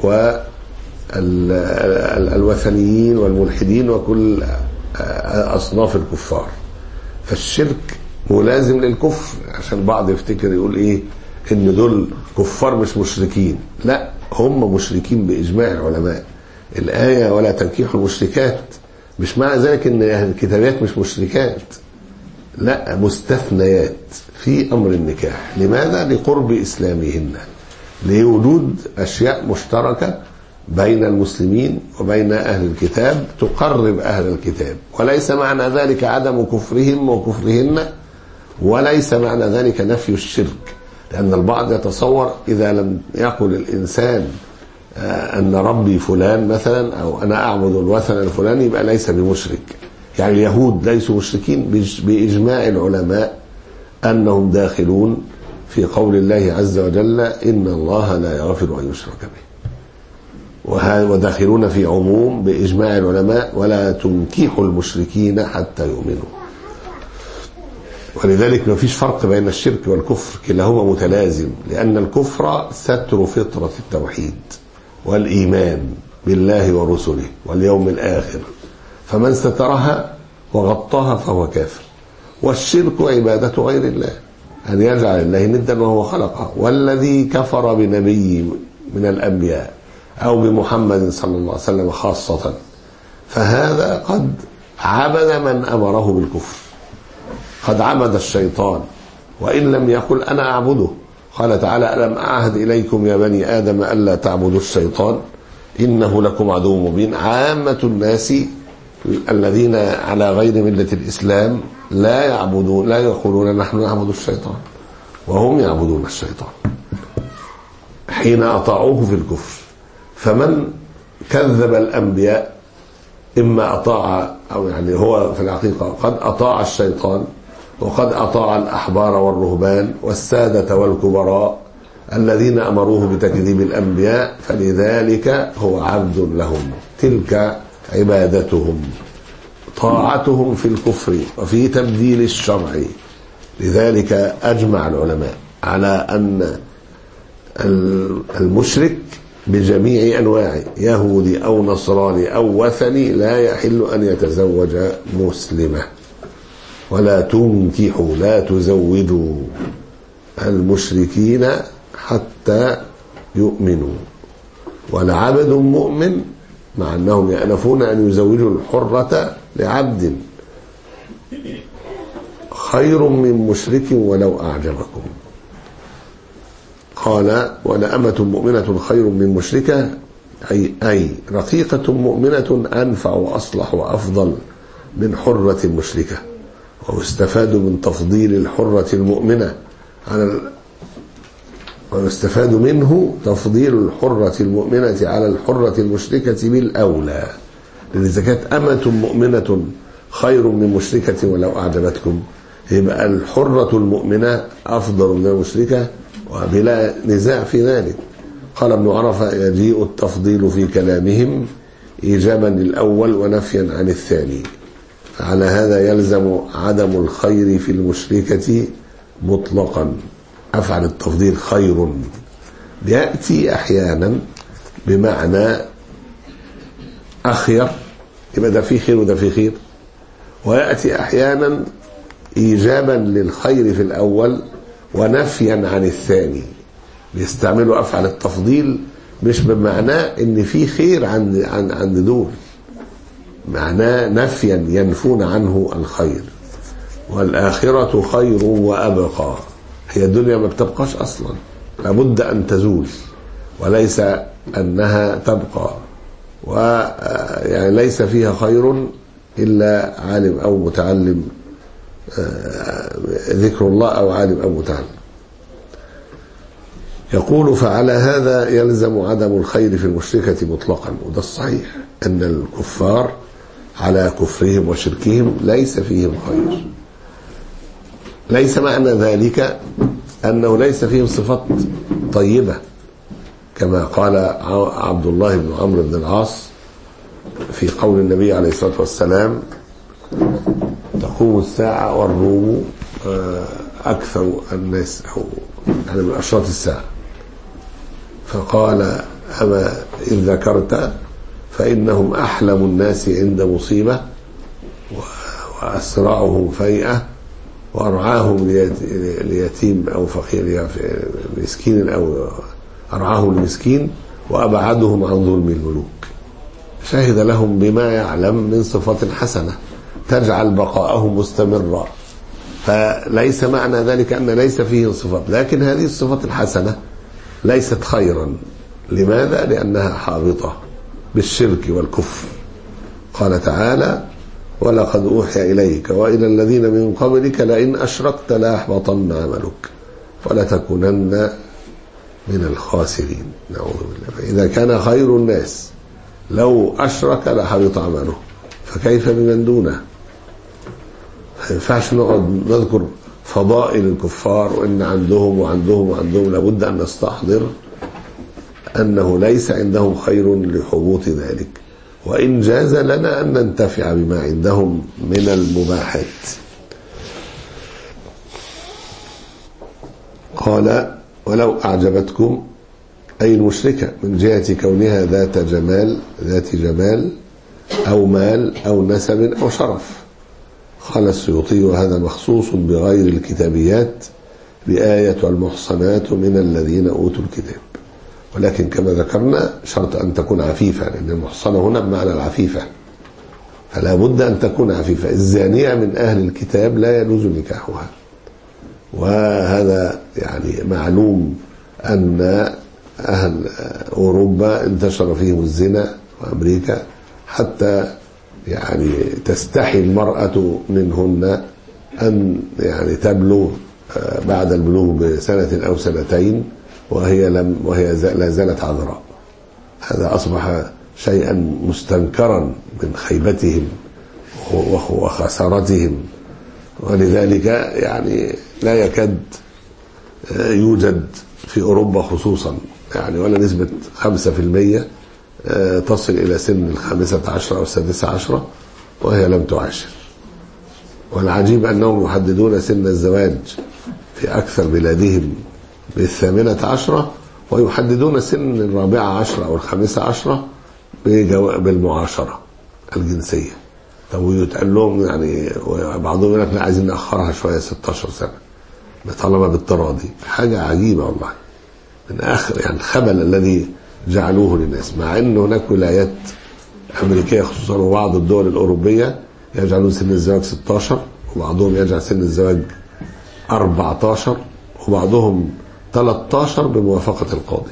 والوثنيين والملحدين وكل أصناف الكفار. فالشرك ملازم للكفر، عشان بعض يفتكر يقول إيه إن دول كفار مش مشركين. لا، هم مشركين بإجماع العلماء. الآية ولا تنكحوا المشركات مش معنى ذلك إن أهل الكتابات مش مشركات، لا، مستثنيات في أمر النكاح. لماذا؟ لقرب إسلامهن، لوجود أشياء مشتركة بين المسلمين وبين أهل الكتاب تقرب أهل الكتاب. وليس معنى ذلك عدم كفرهم وكفرهن، وليس معنى ذلك نفي الشرك، لأن البعض يتصور إذا لم يقل الإنسان أن ربي فلان مثلا أو أنا أعبد الوثن الفلاني يبقى ليس بمشرك. يعني اليهود ليسوا مشركين بإجماع العلماء أنهم داخلون في قول الله عز وجل إن الله لا يغفر أن يشرك به، وداخلون في عموم بإجماع العلماء ولا تنكحوا المشركين حتى يؤمنوا. ولذلك ما فيش فرق بين الشرك والكفر، كلاهما متلازم، لأن الكفر ستر فطرة التوحيد والإيمان بالله ورسله واليوم الآخر، فمن سترها وغطاها فهو كافر. والشرك عبادة غير الله، أن يجعل الله ندا وهو خلقه. والذي كفر بنبي من الأنبياء أو بمحمد صلى الله عليه وسلم خاصة، فهذا قد عبد من أمره بالكفر، قد عبد الشيطان وإن لم يقل أنا أعبده. قال تعالى ألم أعهد إليكم يا بني آدم ألا تعبدوا الشيطان إنه لكم عدو مبين. عامة الناس الذين على غير ملة الإسلام لا يعبدون، لا يقولون نحن نعبد الشيطان، وهم يعبدون الشيطان حين أطاعوه في الكفر. فمن كذب الأنبياء إما أطاع أو يعني هو في الحقيقة قد أطاع الشيطان، وقد أطاع الأحبار والرهبان والسادة والكبراء الذين أمروه بتكذيب الأنبياء، فلذلك هو عبد لهم. تلك عبادتهم، طاعتهم في الكفر وفي تبديل الشرع. لذلك أجمع العلماء على أن المشرك بجميع أنواعه يهودي أو نصراني أو وثني لا يحل أن يتزوج مسلمة. ولا تنكحوا لا تزوجوا المشركين حتى يؤمنوا. ولعبد مؤمن مع أنهم يأنفون أن يزوجوا الحرة لعبد خير من مشرك ولو أعجبكم. قال ولأمة مؤمنة خير من مشركة، أي, أي رقيقة مؤمنة أنفع وأصلح وأفضل من حرة مشركة. ويستفاد من تفضيل الحرة المؤمنة على ويستفاد منه تفضيل الحرة المؤمنة على الحرة المشركة بالأولى. لأن إذا كانت أمة مؤمنة خير من مشركة ولو أعجبتكم، يبقى الحرة المؤمنة أفضل من المشركة وبلا نزاع في ذلك. قال ابن عرفة يجيء التفضيل في كلامهم إيجابا للأول ونفيا عن الثاني، فعلى هذا يلزم عدم الخير في المشركة مطلقا. أفعل التفضيل خير يأتي أحيانا بمعنى أخير، يبقى ده فيه خير وده فيه خير، ويأتي أحيانا إيجابا للخير في الأول ونفيا عن الثاني. بيستعملوا أفعل التفضيل مش بمعنى إن فيه خير عند عند عند دول، معناه نفيا ينفون عنه الخير. والآخرة خير وأبقى، هي الدنيا ما بتبقاش أصلا، لابد أن تزول، وليس أنها تبقى، ويعني ليس فيها خير إلا عالم أو متعلم، ذكر الله أو عالم أو متعلم. يقول فعلى هذا يلزم عدم الخير في المشركة مطلقا، وده الصحيح أن الكفار على كفرهم وشركهم ليس فيهم خير. ليس معنى ذلك أنه ليس فيهم صفات طيبة، كما قال عبد الله بن عمرو بن العاص في قول النبي عليه الصلاة والسلام تقوم الساعة والروم أكثر الناس، أو يعني من أشراط الساعة، فقال أما إن ذكرت فإنهم أحلم الناس عند مصيبة وأسرعهم فيئة وأرعاهم ليتيم أو فقير مسكين، أو أرعاهم لمسكين وأبعدهم عن ظلم الملوك. شهد لهم بما يعلم من صفات حسنة تجعل بقاءهم مستمرا. فليس معنى ذلك أن ليس فيه صفات، لكن هذه الصفات الحسنة ليست خيرا. لماذا؟ لأنها حابطة بالشرك والكفر. قال تعالى ولقد أوحي إليك وإلى الذين من قبلك لئن أشركت ليحبطن عملك ولتكونن من الخاسرين. نعوذ بالله. فإذا كان خير الناس لو أشرك لحبط عمله، فكيف بمن دونه؟ ما ينفعش نقعد نذكر فضائل الكفار وإن عندهم وعندهم وعندهم، لابد أن نستحضر أنه ليس عندهم خير لحبوط ذلك، وإن جاز لنا أن ننتفع بما عندهم من المباحات. قال ولو أعجبتكم أي المشركة من جهة كونها ذات جمال ذات جمال أو مال أو نسب أو شرف. قال السيوطي وهذا مخصوص بغير الكتابيات بآية المحصنات من الذين أوتوا الكتاب، ولكن كما ذكرنا شرط أن تكون عفيفة، لأن المحصنة هنا بمعنى العفيفة، فلا بد أن تكون عفيفة. الزانية من أهل الكتاب لا يجوز نكاحها، وهذا يعني معلوم أن أهل أوروبا انتشر فيهم الزنا وأمريكا، حتى يعني تستحي المرأة منهن أن يعني تبلغ بعد البلوغ بسنة أو سنتين وهي لم وهي لا زالت عذراء. هذا أصبح شيئا مستنكرا من خيبتهم وخسارتهم، ولذلك يعني لا يكاد يوجد في أوروبا خصوصا يعني ولا نسبة خمسة في المية تصل إلى سن الخامسة عشرة أو السادسة عشرة وهي لم تعاشر. والعجيب أنهم يحددون سن الزواج في أكثر بلادهم بالثامنة عشرة، ويحددون سن الرابعة عشرة أو الخامسة عشرة بالمعاشرة الجنسية. طب يتقال لهم يعني بعضهم يقول لك لا عايزين نأخرها شوية ستة عشر سنة طالما بالتراضي. حاجة عجيبة والله، من آخر يعني الخبل الذي جعلوه للناس، مع أن هناك ولايات أمريكية خصوصا وبعض الدول الأوروبية يجعلون سن الزواج ستة عشر، وبعضهم يجعل سن الزواج أربعة عشر، وبعضهم ثلاثة عشر بموافقة القاضي.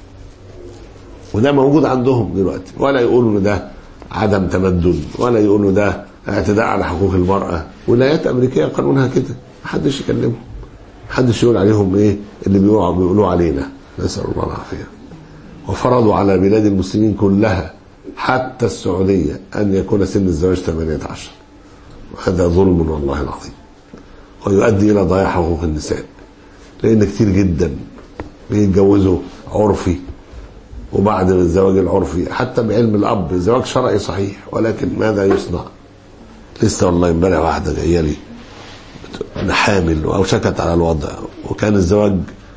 وده موجود عندهم دلوقتي، ولا يقولوا ده عدم تمدن، ولا يقولوا ده اعتداء على حقوق المرأة. ولايات أمريكية قانونها كده، محدش يكلمهم، محدش يقول عليهم ايه اللي بيقولوا علينا، نسأل الله العافية. وفرضوا على بلاد المسلمين كلها حتى السعودية أن يكون سن الزواج ثمانية عشر، وهذا ظلم والله العظيم، ويؤدي إلى ضياع حقوق النساء، لأن كتير جدا بيتجوزوا عرفي، وبعد الزواج العرفي حتى بعلم الأب الزواج شرعي صحيح، ولكن ماذا يصنع؟ لسه والله امبارح واحدة جايه لي حامل أو شكت على الوضع، وكان الزواج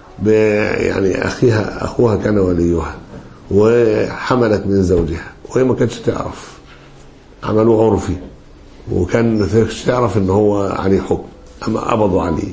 يعني أخيها أخوها كان وليها، وحملت من زوجها وهي ما كانتش تعرف، عملوه عرفي، وكان تعرف ان هو عليه حكم، اما قبضوا عليه،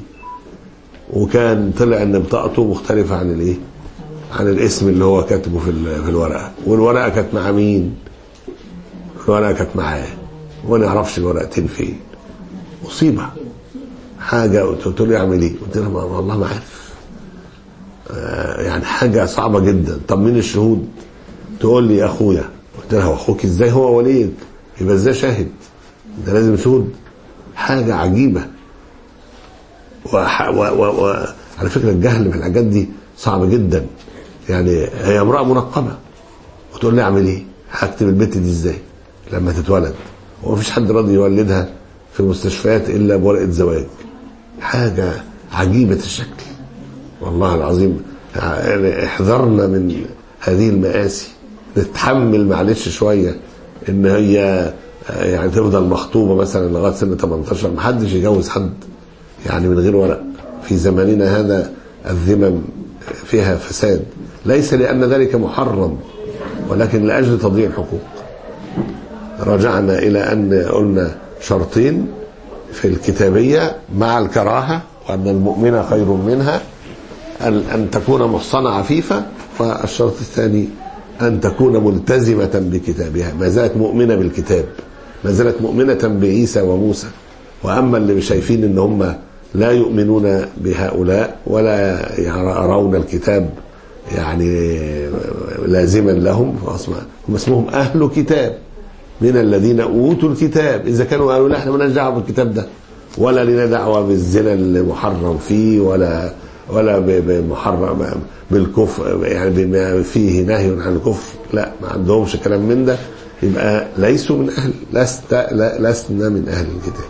وكان طلع ان بطاقته مختلفة عن الايه عن الاسم اللي هو كاتبه في في الورقة، والورقة كانت مع مين؟ الورقة كانت معاه وانا اعرفش الورقتين فين. مصيبة حاجة. قلت له اعمل ايه؟ قلت له والله ما عارف. آه يعني حاجة صعبة جدا. طب مين الشهود؟ تقول لي اخويا. قلت لها اخوك ازاي هو وليك؟ يبقى ازاي شاهد؟ ده لازم شهود. حاجة عجيبة. وح... و... و... و... على فكرة الجهل في الحاجات دي صعب جدا. يعني هي امرأة منقبة وتقول لي اعمل ايه؟ هكتب البنت دي ازاي لما تتولد؟ ومفيش حد راضي يولدها في مستشفيات الا بورقة زواج. حاجة عجيبة الشكل والله العظيم. يعني احذرنا من هذه المآسي. نتحمل معلش شوية ان هي يعني تفضل مخطوبة مثلا لغاية سن ثمانية عشر. محدش يجوز حد يعني من غير ورق في زماننا هذا. الذمم فيها فساد، ليس لأن ذلك محرم ولكن لأجل تضييع الحقوق. رجعنا إلى أن قلنا شرطين في الكتابية مع الكراهة، وأن المؤمنة خير منها، أن تكون محصنة عفيفة، والشرط الثاني أن تكون ملتزمة بكتابها. ما زالت مؤمنة بالكتاب، ما زالت مؤمنة بعيسى وموسى. وأما اللي شايفين إن هم لا يؤمنون بهؤلاء ولا يرون الكتاب يعني لازما لهم، هم اسمهم أهل كتاب من الذين أوتوا الكتاب. إذا كانوا قالوا لا احنا مالناش دعوة بالكتاب ده، ولا لنا دعوة بالزنا المحرم فيه، ولا ولا بمحرم بالكفر يعني بما فيه نهي عن الكفر، لا ما عندهمش كلام من ده، يبقى ليسوا من أهل لست لا لسنا من أهل الكتاب.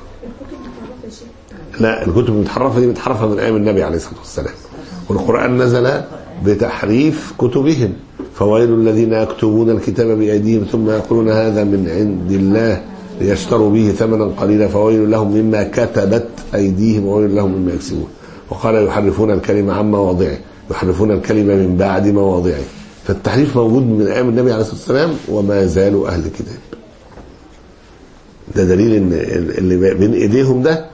لا، الكتب المتحرفة دي متحرفة من أيام النبي عليه الصلاة والسلام، والقرآن نزل بتحريف كتبهم. فويل الذين يكتبون الكتاب بأيديهم ثم يقولون هذا من عند الله ليشتروا به ثمنا قليلا فويل لهم مما كتبت أيديهم وويل لهم مما يكسبون. وقال يحرفون الكلمة عن مواضعه، يحرفون الكلمة من بعد مواضعه. فالتحريف موجود من أيام النبي عليه الصلاة والسلام وما زالوا أهل الكتاب. ده دليل ان اللي بين ايديهم ده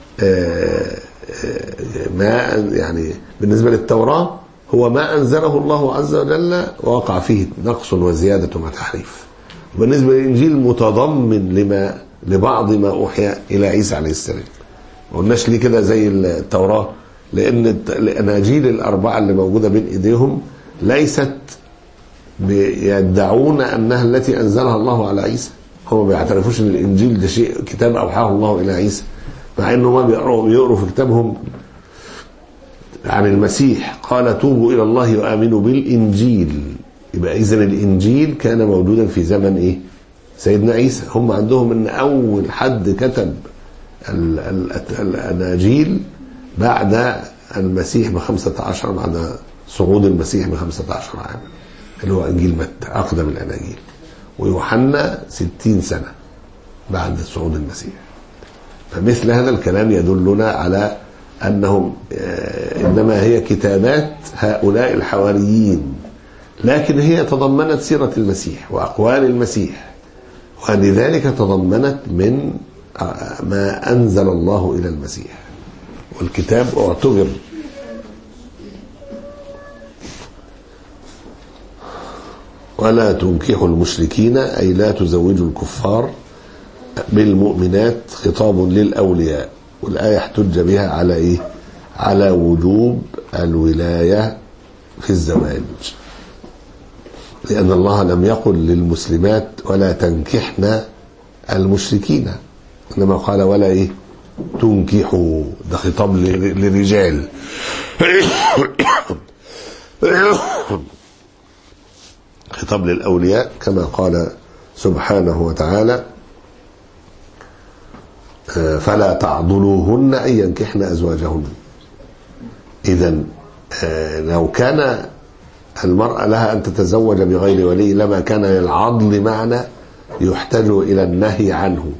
ما يعني بالنسبة للتوراة هو ما أنزله الله عز وجل ووقع فيه نقص وزيادة وتحريف. وبالنسبة للإنجيل متضمن لما لبعض ما أوحي إلى عيسى عليه السلام. ما قلناش ليه كده زي التوراة، لأن الأناجيل الأربعة اللي موجودة بين إيديهم ليست يدعون أنها التي أنزلها الله على عيسى. هم ما بيعترفوش أن الإنجيل ده شيء كتاب أوحاه الله إلى عيسى، مع أنه ما بيقروا بيقروا في كتابهم عن المسيح قال توبوا إلى الله وآمنوا بالإنجيل. يبقى إذن الإنجيل كان موجودا في زمن إيه؟ سيدنا عيسى. هم عندهم أن أول حد كتب الأناجيل بعد المسيح بخمسة عشر، بعد صعود المسيح بخمسة عشر عام، اللي هو إنجيل متى أقدم الأناجيل، ويوحنا ستين سنة بعد صعود المسيح. فمثل هذا الكلام يدلنا على أنهم إنما هي كتابات هؤلاء الحواريين، لكن هي تضمنت سيرة المسيح وأقوال المسيح، ولذلك تضمنت من ما أنزل الله إلى المسيح. والكتاب اعتبر ولا تنكحوا المشركين أي لا تزوجوا الكفار بالمؤمنات خطاب للأولياء. والآية احتج بها على إيه؟ على وجوب الولاية في الزواج، لأن الله لم يقل للمسلمات ولا تنكحن المشركين، إنما قال ولا إيه؟ تنكحوا. ده خطاب للرجال. خطاب للأولياء كما قال سبحانه وتعالى فلا تعضلوهن أن ينكحن أزواجهن. إذن لو كان المرأة لها أن تتزوج بغير ولي لما كان العضل معنى يحتاج إلى النهي عنه.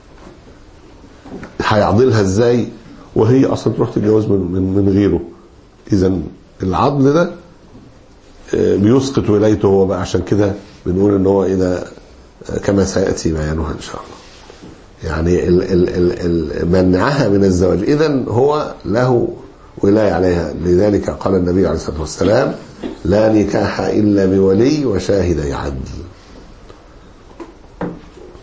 هيعضلها إزاي وهي أصلا تروح تتجوز من, من غيره؟ إذن العضل ده بيسقط ولايته هو بقى. عشان كده بنقول إن هو إذا كما سيأتي بيانها إن شاء الله يعني ال ال ال ال منعها من الزواج، إذن هو له ولاية عليها. لذلك قال النبي عليه الصلاة والسلام لا نكاح إلا بولي وشاهدي عدل.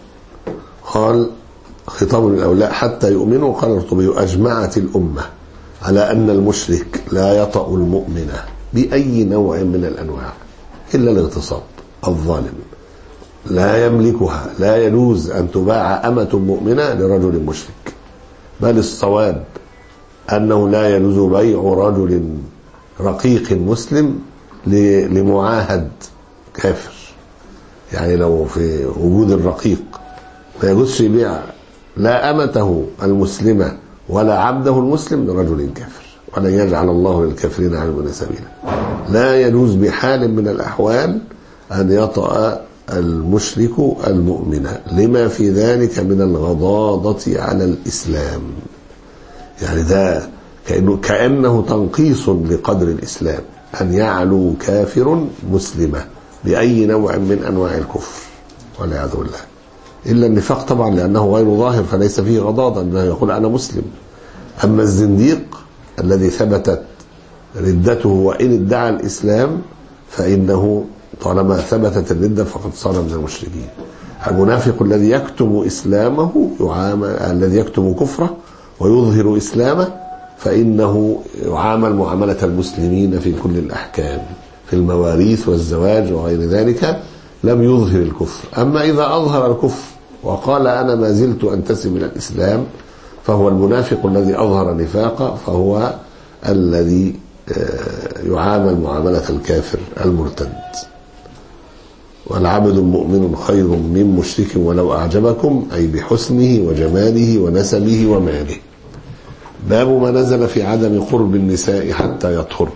قال خطاب للأولياء حتى يؤمنوا. قال القرطبي أجمعت الأمة على أن المشرك لا يطأ المؤمن بأي نوع من الأنواع إلا الاغتصاب. الظالم لا يملكها، لا يجوز أن تباع أمة مؤمنة لرجل مشرك، بل الصواب أنه لا يجوز بيع رجل رقيق مسلم لمعاهد كافر. يعني لو في وجود الرقيق ما يجوزش يبيع لا أمته المسلمة ولا عبده المسلم لرجل كافر، ولن يجعل الله للكافرين على المؤمنين سبيلا. لا يجوز بحال من الأحوال أن يطأ المشرك المؤمن لما في ذلك من الغضاضة على الإسلام. يعني ده كأنه, كأنه تنقيص لقدر الإسلام أن يعلو كافر مسلمة بأي نوع من أنواع الكفر والعياذ بالله، إلا النفاق طبعا لأنه غير ظاهر فليس فيه غضاضة أنه يقول أنا مسلم. أما الزنديق الذي ثبتت ردته وإن ادعى الإسلام فإنه طالما ثبتت الردة فقد صار من المشركين. المنافق الذي يكتم إسلامه يعامل، الذي يكتم كفره ويظهر إسلامه فإنه يعامل معاملة المسلمين في كل الأحكام، في المواريث والزواج وغير ذلك، لم يظهر الكفر. أما إذا أظهر الكفر وقال أنا ما زلت أنتسب إلى الإسلام فهو المنافق الذي أظهر نفاقه، فهو الذي يعامل معاملة الكافر المرتد. والعبد المؤمن خير من مشرك ولو أعجبكم، أي بحسنه وجماله ونسبه وماله. باب ما نزل في عدم قرب النساء حتى يطهر.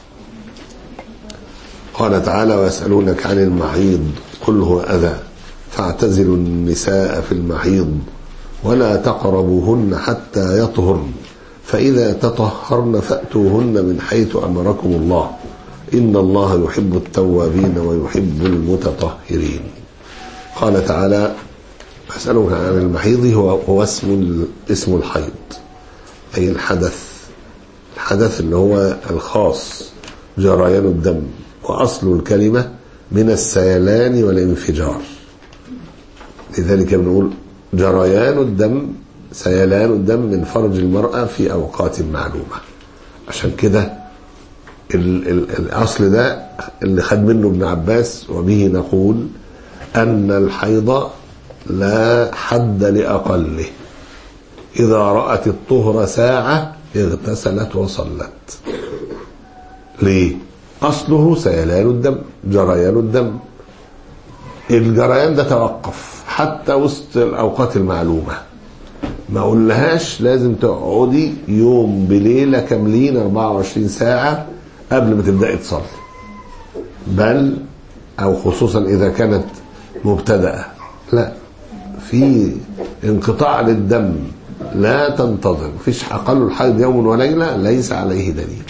قال تعالى ويسألونك عن المحيض قل هو أذى فاعتزلوا النساء في المحيض ولا تقربوهن حتى يطهرن فإذا تطهرن فأتوهن من حيث أمركم الله إن الله يحب التوابين ويحب المتطهرين. قال تعالى أسألك عن المحيض هو, هو اسم, اسم الحيض، أي الحدث، الحدث اللي هو الخاص جريان الدم، وأصل الكلمة من السيلان والانفجار، لذلك بنقول جريان الدم، سيلان الدم من فرج المرأة في أوقات معلومة. عشان كده ال ال الأصل ده اللي خد منه ابن عباس، وبه نقول أن الحيض لا حد لأقله، إذا رأت الطهر ساعة اغتسلت وصلت. ليه؟ أصله سيلان الدم، جريان الدم، الجريان ده توقف حتى وسط الأوقات المعلومة، ما أقولهاش لازم تقعدي يوم بليلة كاملين أربعة وعشرين ساعة قبل ما تبدأي تصلي، بل أو خصوصا إذا كانت مبتدأة، لا، في انقطاع للدم لا تنتظر، فيش أقل الحيض يوم وليلة ليس عليه دليل.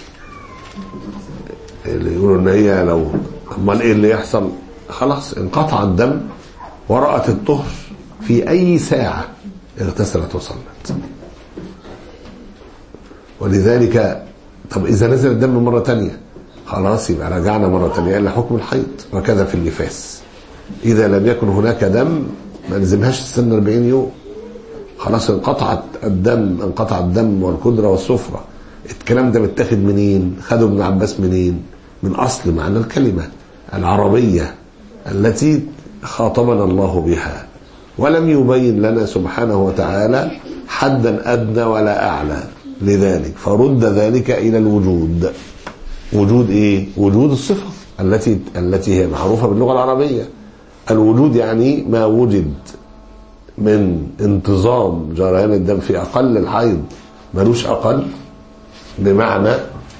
اللي يقولوا ان هي لو امال ايه اللي يحصل، خلاص انقطع الدم ورأت الطهر في اي ساعة اغتسلت وصلت. ولذلك طب اذا نزل الدم مرة تانية خلاص يبقى رجعنا مرة تانية الى حكم الحيض. وكذا في النفاس، اذا لم يكن هناك دم ما لزمهاش السن أربعين يوم، خلاص انقطعت الدم، انقطع الدم والقدرة والسفرة. الكلام ده متاخد منين؟ خدوا ابن عباس منين؟ من أصل معنى الكلمة العربية التي خاطبنا الله بها، ولم يبين لنا سبحانه وتعالى حدا أدنى ولا أعلى لذلك، فرد ذلك إلى الوجود. وجود إيه؟ وجود الصفة التي التي هي معروفة باللغة العربية. الوجود يعني ما وجد من انتظام جريان الدم في أقل الحيض ملوش أقل، بمعنى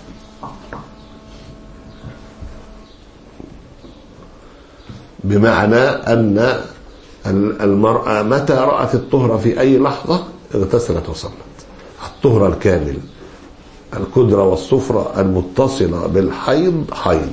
بمعنى أن المرأة متى رأت الطهر في أي لحظة اغتسلت وصلت. الطهر الكامل، القدرة والصفرة المتصلة بالحيض حيض،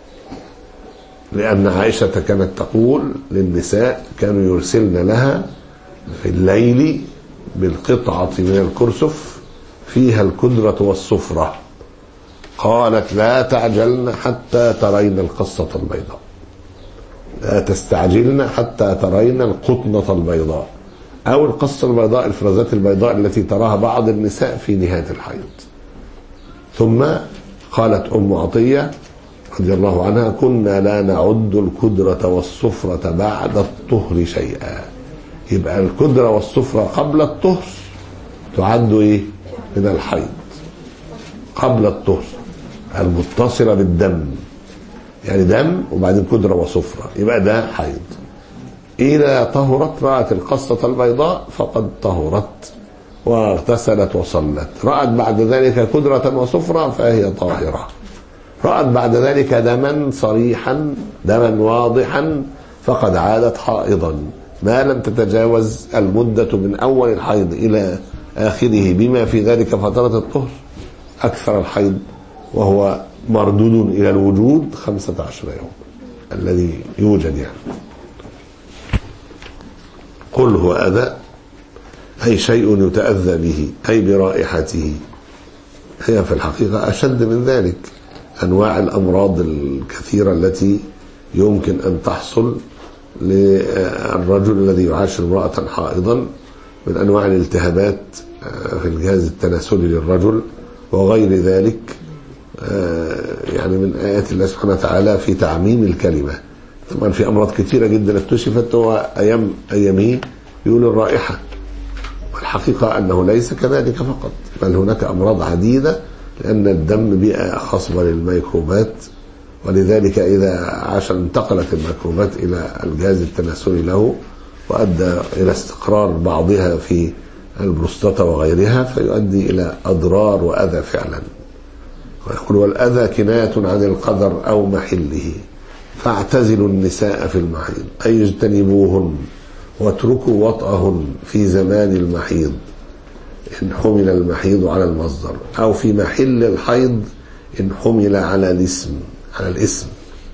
لأن عائشة كانت تقول للنساء كانوا يرسلن لها في الليل بالقطعة من الكرسف فيها القدرة والصفرة، قالت لا تعجلن حتى ترين القصة البيضاء، لا تستعجلن حتى ترين القطنة البيضاء، أو القصة البيضاء، الفرازات البيضاء التي تراها بعض النساء في نهاية الحيض. ثم قالت أم عطية رضي الله عنها: كنا لا نعد الكدرة والصفرة بعد الطهر شيئا. يبقى الكدرة والصفرة قبل الطهر تعد إيه؟ من الحيض قبل الطهر المتصلة بالدم، يعني دم وبعدين كدرة وصفرة، يبقى ده حيض. إذا طهرت رأت القصة البيضاء فقد طهرت واغتسلت وصلت. رأت بعد ذلك كدرة وصفرة فهي طاهرة. رأت بعد ذلك دما صريحا، دما واضحا، فقد عادت حائضا ما لم تتجاوز المدة من أول الحيض إلى آخره بما في ذلك فترة الطهر أكثر الحيض، وهو مردود إلى الوجود خمسة عشر يوم الذي يوجد. يعني قل هو أذى أي شيء يتأذى به أي برائحته. هي في الحقيقة أشد من ذلك، أنواع الأمراض الكثيرة التي يمكن أن تحصل للرجل الذي يعاشر امرأة حائضا من أنواع الالتهابات في الجهاز التناسلي للرجل وغير ذلك. يعني من آيات الله سبحانه وتعالى في تعميم الكلمة. طبعا في أمراض كثيرة جدا اكتشفت، هو أيام أيامه يقول الرائحة، والحقيقة أنه ليس كذلك فقط، بل هناك أمراض عديدة، لأن الدم بيئة خصبة للميكروبات، ولذلك إذا عاش انتقلت الميكروبات إلى الجهاز التناسلي له وأدى إلى استقرار بعضها في البروستاتا وغيرها، فيؤدي إلى أضرار وأذى فعلا. ويقول: والأذى كناية عن القدر أو محله، فاعتزلوا النساء في المحيض أي اجتنبوهن واتركوا وطئهن في زمان المحيض إن حمل المحيض على المصدر، أو في محل الحيض إن حمل على الاسم على الاسم.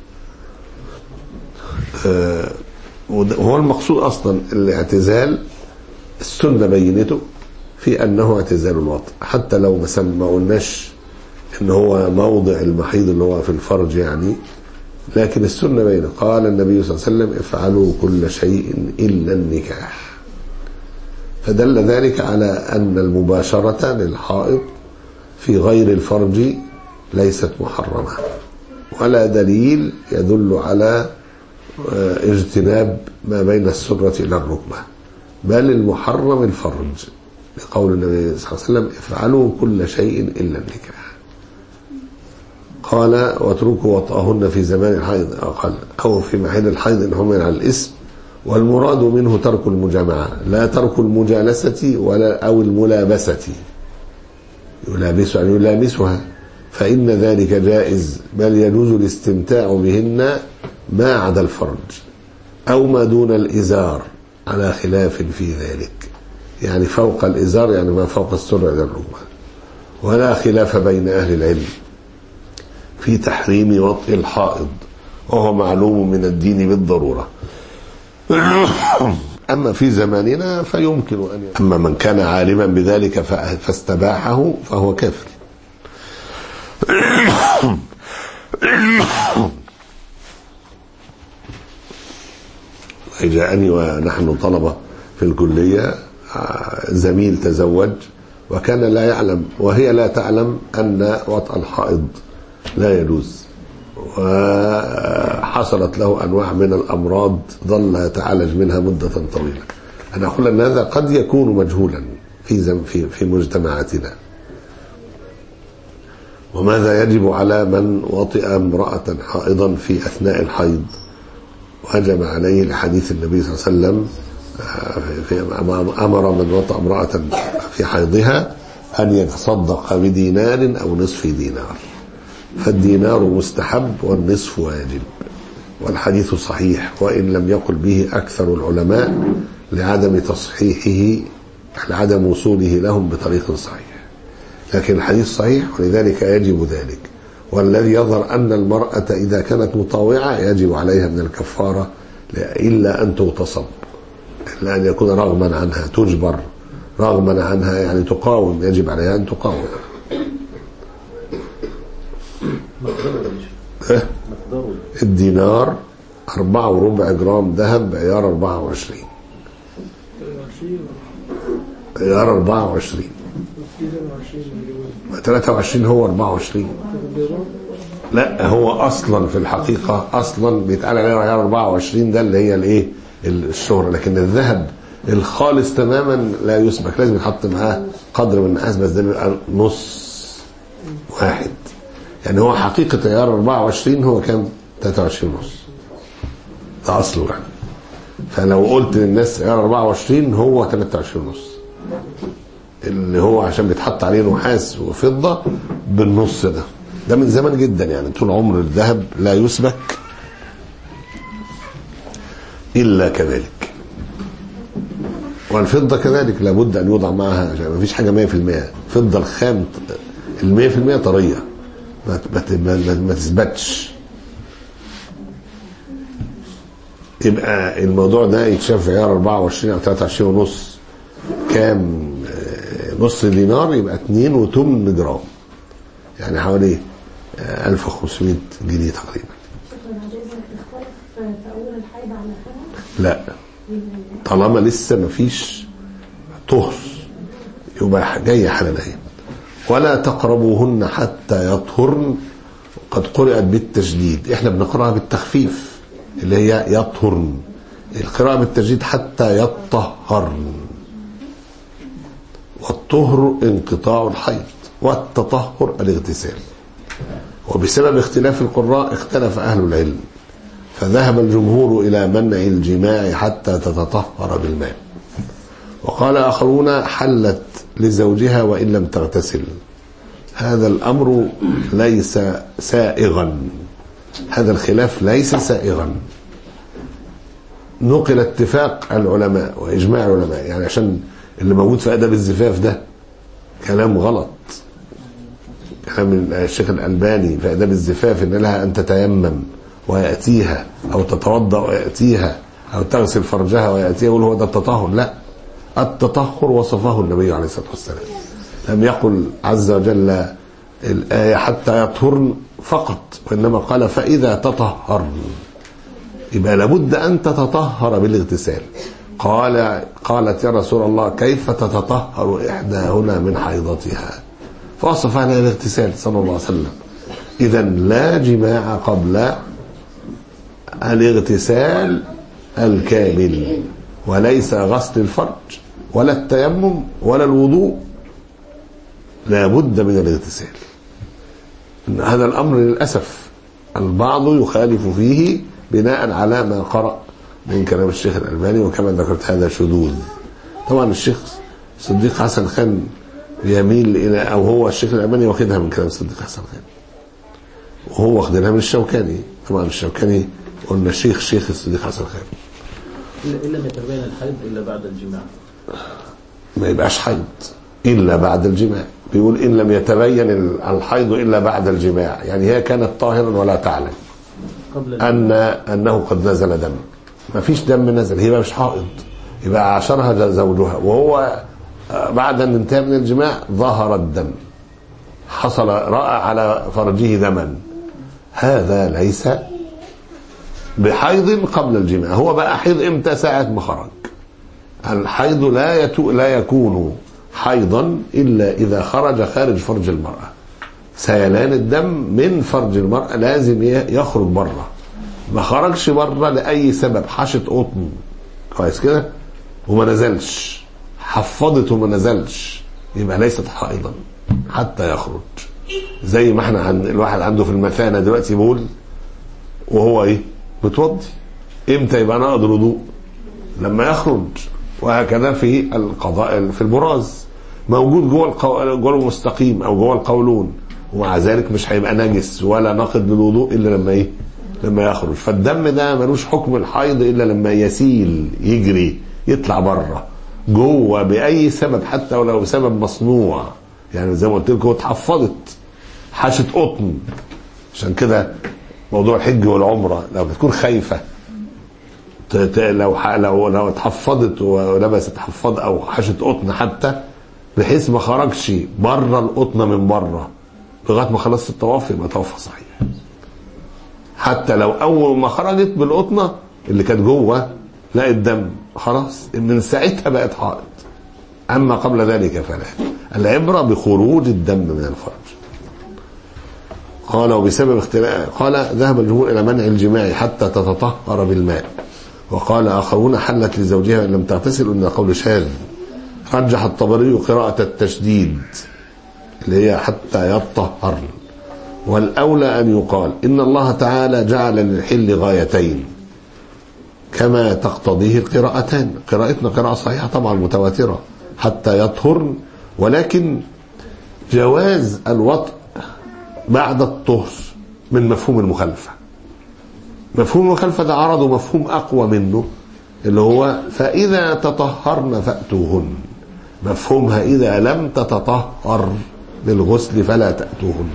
آه وهو المقصود أصلا الاعتزال، السنة بينته في أنه اعتزال الوطء، حتى لو ما قلناش إن هو موضع المحيض اللي هو في الفرج يعني، لكن السنة بينه. قال النبي صلى الله عليه وسلم: افعلوا كل شيء إلا النكاح. فدل ذلك على أن المباشرة للحائض في غير الفرج ليست محرمة، ولا دليل يدل على اجتناب ما بين السرة إلى الركبة، بل المحرم الفرج، لقول النبي صلى الله عليه وسلم: افعلوا كل شيء إلا النكاح. قال: واتركوا وطئهن في زمان الحيض أقل، أو في محل الحيض إن حمل على الاسم. والمراد منه ترك المجامعة، لا ترك المجالسة ولا أو الملابسة. يلابس يعني يلامسها، فإن ذلك جائز، بل يجوز الاستمتاع بهن ما عدا الفرج أو ما دون الإزار، على خلاف في ذلك. يعني فوق الإزار يعني ما فوق السرة إلى الركبة. ولا خلاف بين أهل العلم في تحريم وطئ الحائض، وهو معلوم من الدين بالضرورة. أما في زماننا فيمكن أن يكون. أما من كان عالما بذلك فاستباحه فهو كافر. جاءني ونحن طلبة في الكلية زميل تزوج وكان لا يعلم وهي لا تعلم أن وطأ الحائض لا يجوز، وحصلت له أنواع من الأمراض ظل يتعالج منها مدة طويلة. أنا أقول أن هذا قد يكون مجهولا في في في مجتمعاتنا. وماذا يجب على من وطئ امرأة حائضا في أثناء الحيض؟ وجب عليه لحديث النبي صلى الله عليه وسلم في أمر من وطئ امرأة في حيضها أن يتصدق بدينار أو نصف دينار، فالدينار مستحب والنصف واجب، والحديث صحيح وإن لم يقل به أكثر العلماء لعدم تصحيحه، لعدم وصوله لهم بطريق صحيح، لكن الحديث صحيح ولذلك يجب ذلك. والذي يظهر أن المرأة إذا كانت مطاوعة يجب عليها من الكفارة إلا أن تغتصب، إلا أن يكون رغما عنها، تجبر رغما عنها يعني تقاوم، يجب عليها أن تقاوم. الدينار أربعة وربع جرام ذهب بعيار أربعة وعشرين، عيار أربعة وعشرين. ثلاثة وعشرين هو أربعة وعشرين. لا هو اصلا في الحقيقه اصلا بيتقال عليه عيار أربعة وعشرين، ده اللي هي الايه الشهره، لكن الذهب الخالص تماما لا يسبك، لازم يحط معاه قدر من النحاس، بس ده بيبقى نص واحد. يعني هو حقيقه عيار أربعة وعشرين هو كام؟ ثلاثة وعشرين ونص، ده اصله يعني. فلو قلت للناس عيار أربعة وعشرين هو ثلاثة وعشرين ونص، اللي هو عشان بيتحط عليه نحاس وفضه بالنص ده. ده من زمان جدا، يعني طول عمر الذهب لا يسبك إلا كذلك، والفضة كذلك لابد أن يوضع معها، ما فيش حاجة مية في المية. فضة الخام المية في المية طرية ما تثبتش. يبقى الموضوع ده يتشاف في عيار أربعة وعشرين أو ثلاثة وعشرين ونص كام نص دينار، يبقى اتنين وتمن جرام، يعني حوالي ألف وخمسمائة جنيه تقريبا. لا طالما لسه مفيش طهر يبقى جاي حلالين. ولا تقربوهن حتى يطهرن، قد قرأت بالتجديد، احنا بنقرأها بالتخفيف اللي هي يطهرن. القراءة بالتجديد حتى يطهرن. والطهر انقطاع الحيض، والتطهر الاغتسال. وبسبب اختلاف القراء اختلف أهل العلم، فذهب الجمهور إلى منع الجماع حتى تتطهر بالماء، وقال آخرون حلت لزوجها وإن لم تغتسل. هذا الأمر ليس سائغا، هذا الخلاف ليس سائغا. نقل اتفاق العلماء وإجماع العلماء، يعني عشان اللي موجود في أدب الزفاف ده كلام غلط. كلام الشيخ الألباني في أدب الزفاف إن لها أن تتيمم ويأتيها، أو تتوضأ ويأتيها، أو تغسل فرجها ويأتيها، يقول هو ده التطهر. لا، التطهر وصفه النبي عليه الصلاة والسلام، لم يقل عز وجل الآية حتى يطهرن فقط، وإنما قال فإذا تطهرن. يبقى لابد أن تتطهر بالاغتسال. قال قالت يا رسول الله كيف تتطهر إحداهن من حيضتها؟ فوصف لها الاغتسال صلى الله عليه وسلم. إذا لا جماع قبل الاغتسال الكامل، وليس غسل الفرج ولا التيمم ولا الوضوء، لا بد من الاغتسال. هذا الأمر للأسف البعض يخالف فيه بناء على ما قرأ من كلام الشيخ الألباني، وكما ذكرت هذا شذوذ. طبعا الشيخ صديق حسن خان يميل إلى، أو هو الشيخ الألباني واخدها من كلام صديق حسن خان، وهو واخدها من الشوكاني. طبعا الشوكاني قلنا شيخ شيخ الصديق حسن خان. إلا ما يتبين الحيض إلا بعد الجماع، ما يبقاش حيض إلا بعد الجماع. بيقول إن لم يتبين الحيض إلا بعد الجماع، يعني هي كانت طاهرا ولا تعلم أن أنه قد نزل دم. ما فيش دم نزل، هي مش حائض، يبقى عاشرها زوجها وهو بعد أن انتهى من الجماع ظهر الدم، حصل رأى على فرجه دما، هذا ليس بحيض قبل الجماع. هو بقى حيض امتى؟ ساعة ما خرج. الحيض لا يتو لا يكون حيضا إلا إذا خرج خارج فرج المرأة. سيلان الدم من فرج المرأة لازم يخرج بره، ما خرجش بره لأي سبب، حاشة قطن كويس كده وما نزلش، حفظت وما نزلش، يبقى ليست حائضا حتى يخرج. زي ما احنا عن الواحد عنده في المثانة دلوقتي بول وهو ايه بتوضي، امتى يبقى ناقض الوضوء؟ لما يخرج. وهكذا في القضاء في البراز موجود جوه القو... جوه المستقيم او جوه القولون، ومع ذلك مش هيبقى نجس ولا ناقض للوضوء الا لما ايه لما يخرج. فالدم ده ملوش حكم الحيض الا لما يسيل يجري يطلع بره جوه باي سبب، حتى ولو سبب مصنوع. يعني زي ما قلت لكم اتحفظت حاشة قطن. عشان كده موضوع الحج والعمره لو بتكون خايفه لو لو لو اتحفظت ولبست حفاض او حاشة قطن حتى، بحيث ما خرجش بره القطنه من بره لغايه ما خلصت الطواف، يبقى طوافها صحيح. حتى لو اول ما خرجت بالقطنه اللي كانت جوه لا الدم خلاص من ساعتها بقت حائض، أما قبل ذلك فلا. العبرة بخروج الدم من الفرج. قال وبسبب اختلاف، قال ذهب الجمهور إلى منع الجماع حتى تتطهر بالماء، وقال آخرون حلت لزوجها إن لم تغتسل، إن قول شاذ. رجح الطبري قراءة التشديد اللي هي حتى يطهر، والأولى أن يقال إن الله تعالى جعل للحل غايتين كما تقتضيه القراءتان. قراءتنا قراءة صحيحة طبعا متواترة حتى يطهر، ولكن جواز الوطء بعد الطهر من مفهوم المخالفة. مفهوم المخالفة ده عرض مفهوم أقوى منه اللي هو فإذا تطهرن فأتوهن، مفهومها إذا لم تتطهر بالغسل فلا تأتوهن،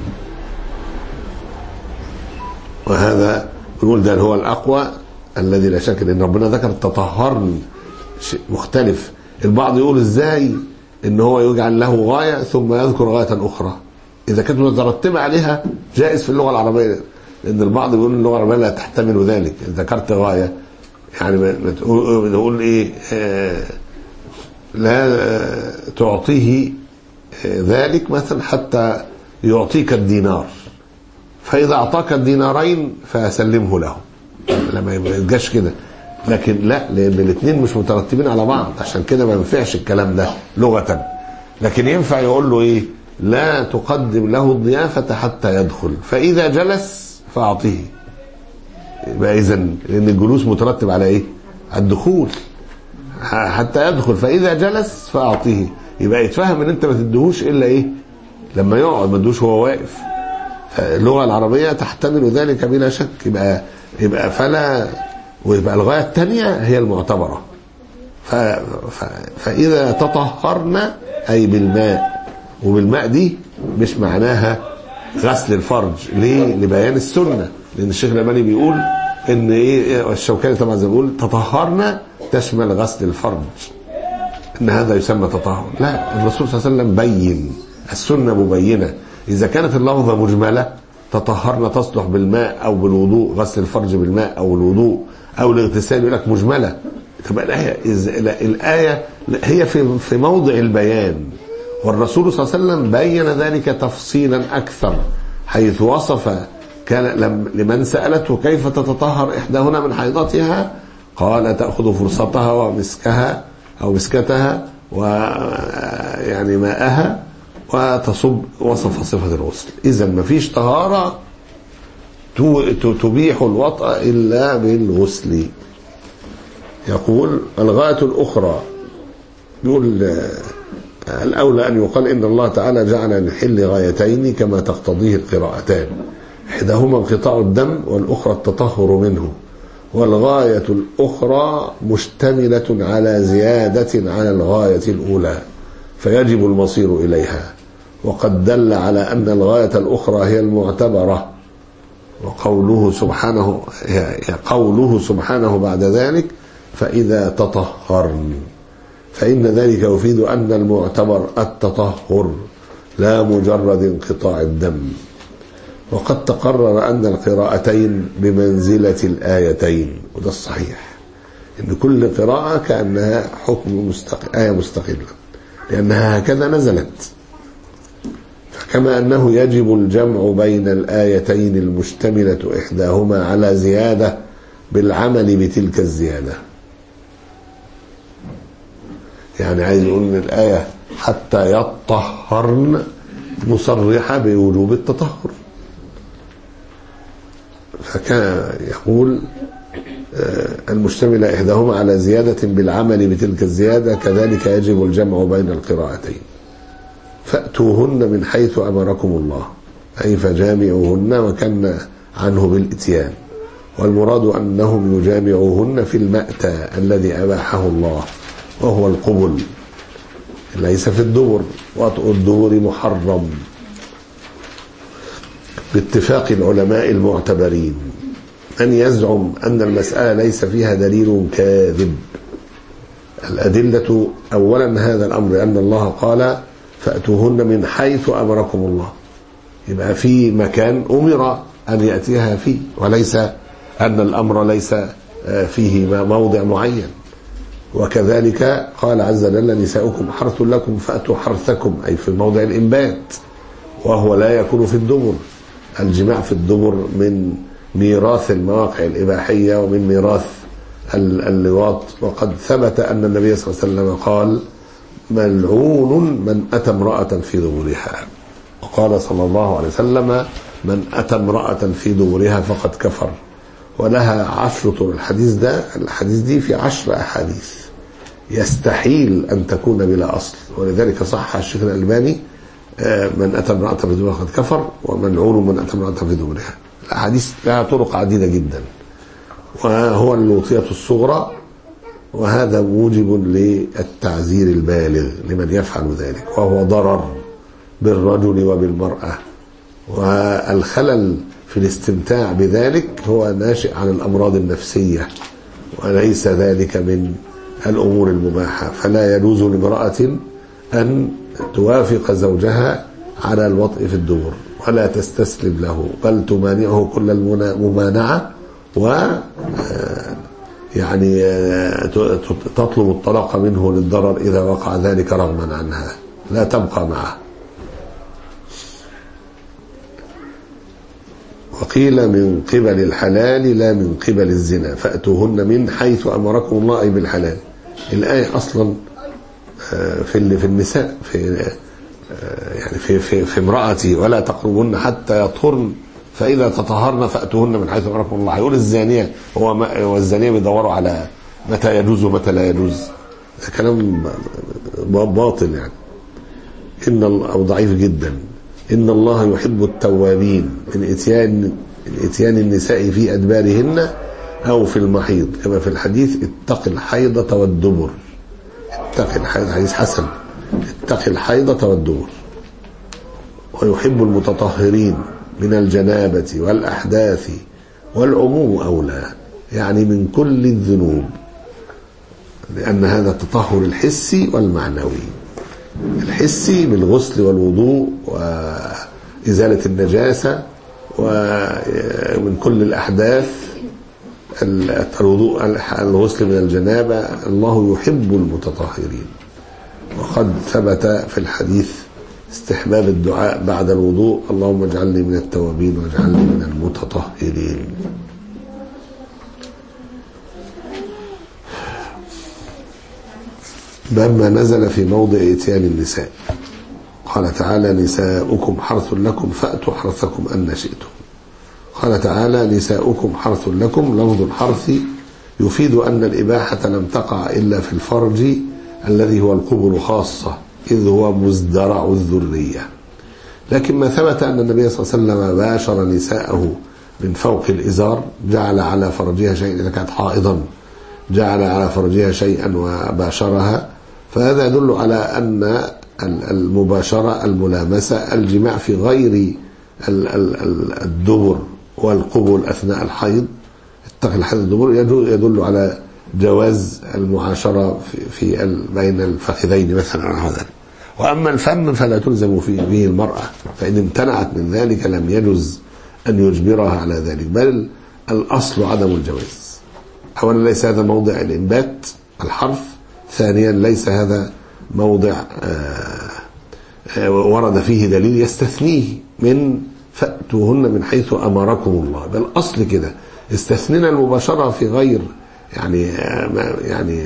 وهذا بنقول ده هو الأقوى الذي لا شك ان ربنا ذكر التطهرن مختلف. البعض يقول ازاي ان هو يجعل له غاية ثم يذكر غاية اخرى اذا كانت مترتبة عليها جائز في اللغة العربية، لان البعض بيقول اللغة العربية لا تحتمل ذلك. ذكرت غاية يعني بتقول ايه آه لا تعطيه ذلك مثلا حتى يعطيك الدينار، فاذا اعطاك الدينارين فسلمه له، لما يبقاش كده. لكن لا، لان الاثنين مش مترتبين على بعض، عشان كده ما ينفعش الكلام ده لغة. لكن ينفع يقول له ايه لا تقدم له الضيافة حتى يدخل، فاذا جلس فاعطيه. يبقى اذا لان الجلوس مترتب على ايه؟ الدخول حتى يدخل، فاذا جلس فاعطيه. يبقى يتفهم ان انت ما تدهوش الا ايه لما يقعد، ما تدهوش وهو واقف. اللغة العربية تحتمل ذلك بلا شك. يبقى يبقى فلا، ويبقى الغاية الثانية هي المعتبرة. ف... ف... فإذا تطهرنا أي بالماء، وبالماء دي مش معناها غسل الفرج. ليه؟ لبيان السنة، لأن الشيخ الألباني بيقول إن إيه، الشوكاني طبعا زي ما بيقول تطهرنا تشمل غسل الفرج، إن هذا يسمى تطهر. لا، الرسول صلى الله عليه وسلم بين، السنة مبينة. إذا كانت اللفظة مجملة تطهرنا تصلح بالماء أو بالوضوء، غسل الفرج بالماء أو الوضوء أو الاغتسال، يقول لك مجملة. تبقى الآية الآية هي في في موضع البيان، والرسول صلى الله عليه وسلم بين ذلك تفصيلا أكثر، حيث وصف كان لمن سألته كيف تتطهر إحداهن من حيضتها قال تأخذ فرصتها ومسكها أو مسكتها ويعني ماءها وتصب، وصف صفة الغسل. إذا ما فيش طهارة تبيح الوطأ إلا بالغسل. يقول الغاية الأخرى، يقول الأولى أن يقال إن الله تعالى جعل للحل غايتين كما تقتضيه القراءتان، إحداهما انقطاع الدم والأخرى التطهر منه، والغاية الأخرى مشتملة على زيادة على الغاية الأولى فيجب المصير إليها. وقد دل على أن الغاية الأخرى هي المعتبرة، وقوله سبحانه قوله سبحانه بعد ذلك فإذا تطهرن، فإن ذلك يفيد أن المعتبر التطهر لا مجرد انقطاع الدم. وقد تقرر أن القراءتين بمنزلة الآيتين، وده الصحيح، إن كل قراءة كأنها حكم مستقل، آية مستقلة، لأنها هكذا نزلت. فكما أنه يجب الجمع بين الآيتين المشتملة إحداهما على زيادة بالعمل بتلك الزيادة. يعني عايز يقول إن الآية حتى يطهرن مصرحة بوجوب التطهر، فكان يقول المشتملة إحداهما على زيادة بالعمل بتلك الزيادة، كذلك يجب الجمع بين القراءتين. فأتوهن من حيث أمركم الله، أي فجامعوهن وكان عنه بالإتيان، والمراد أنهم يجامعوهن في المأتى الذي أباحه الله وهو القبل، ليس في الدبر، وطء الدبر محرم باتفاق العلماء المعتبرين. من يزعم أن المسألة ليس فيها دليل كاذب. الأدلة أولا هذا الأمر، أن الله قال فأتوهن من حيث أمركم الله، يبقى في مكان أمر أن يأتيها فيه، وليس أن الأمر ليس فيه موضع معين. وكذلك قال عز وجل نساؤكم حرث لكم فأتوا حرثكم، أي في موضع الإنبات، وهو لا يكون في الدبر. الجماع في الدبر من ميراث المواقع الإباحية ومن ميراث اللواط. وقد ثبت أن النبي صلى الله عليه وسلم قال ملعون من أتى امرأة في دبرها، وقال صلى الله عليه وسلم من أتى امرأة في دبرها فقد كفر. ولها عشر طرق. الحديث ده الحديث دي في عشر أحاديث يستحيل أن تكون بلا أصل، ولذلك صح الشيخ الألباني من أتى امرأة في دبرها فقد كفر، وملعون من أتى امرأة في دبرها. الأحاديث لها طرق عديدة جدا، وهو اللوطية الصغرى، وهذا موجب للتعزير البالغ لمن يفعل ذلك، وهو ضرر بالرجل وبالمرأة. والخلل في الاستمتاع بذلك هو ناشئ عن الأمراض النفسية، وليس ذلك من الأمور المباحة. فلا يجوز لامرأة أن توافق زوجها على الوطء في الدبر ولا تستسلم له، بل تمانعه كل الممانعة، و يعني تطلب الطلاق منه للضرر إذا وقع ذلك رغما عنها، لا تبقى معه. وقيل من قبل الحلال لا من قبل الزنا، فأتوهن من حيث أمركم الله، أي بالحلال. الآية أصلا في في النساء، في يعني في في, في امرأتي ولا تقربن حتى يطهرن فإذا تطهرن فأتوهن من حيث أمركم الله. يقول الزانية هو والزانية بيدوروا على متى يجوز ومتى لا يجوز، كلام باطل يعني. إن أو ضعيف جدا. إن الله يحب التوابين من إتيان من إتيان النساء في أدبارهن أو في المحيض، كما في الحديث اتق الحيضة والدبر. اتق الحيضة، حديث حسن، اتق الحيضة والدبر. ويحب المتطهرين من الجنابة والأحداث، والعموم أولى، يعني من كل الذنوب، لأن هذا التطهر الحسي والمعنوي. الحسي بالغسل والوضوء وإزالة النجاسة، ومن كل الأحداث الوضوء، الغسل من الجنابة. الله يحب المتطهرين. وقد ثبت في الحديث استحباب الدعاء بعد الوضوء، اللهم اجعلني من التوابين واجعلني من المتطهرين. باب ما نزل في موضع إتيان النساء. قال تعالى نساؤكم حرث لكم فأتوا حرثكم أن شئتم. قال تعالى نساؤكم حرث لكم. لفظ الحرث يفيد أن الإباحة لم تقع إلا في الفرج الذي هو القبل خاصة، إذ هو مزدرع الذرية. لكن ما ثبت أن النبي صلى الله عليه وسلم باشر نساءه من فوق الإزار، جعل على فرجها شيئا إذا كانت حائضا، جعل على فرجها شيئا وباشرها، فهذا يدل على أن المباشرة، الملامسة، الجماع في غير الدبر والقبل أثناء الحيض، اتق الحيض الدبر، يدل على جواز المعاشرة في, في بين الفخذين مثلا هذا. وأما الفم فلا تلزم فيه به المرأة، فإن امتنعت من ذلك لم يجوز أن يجبرها على ذلك، بل الأصل عدم الجواز. أولا ليس هذا موضع الإنبات الحرف، ثانيا ليس هذا موضع ورد فيه دليل يستثنيه من فأتوهن من حيث أمركم الله، بل أصل كده استثنينا المباشرة في غير يعني يعني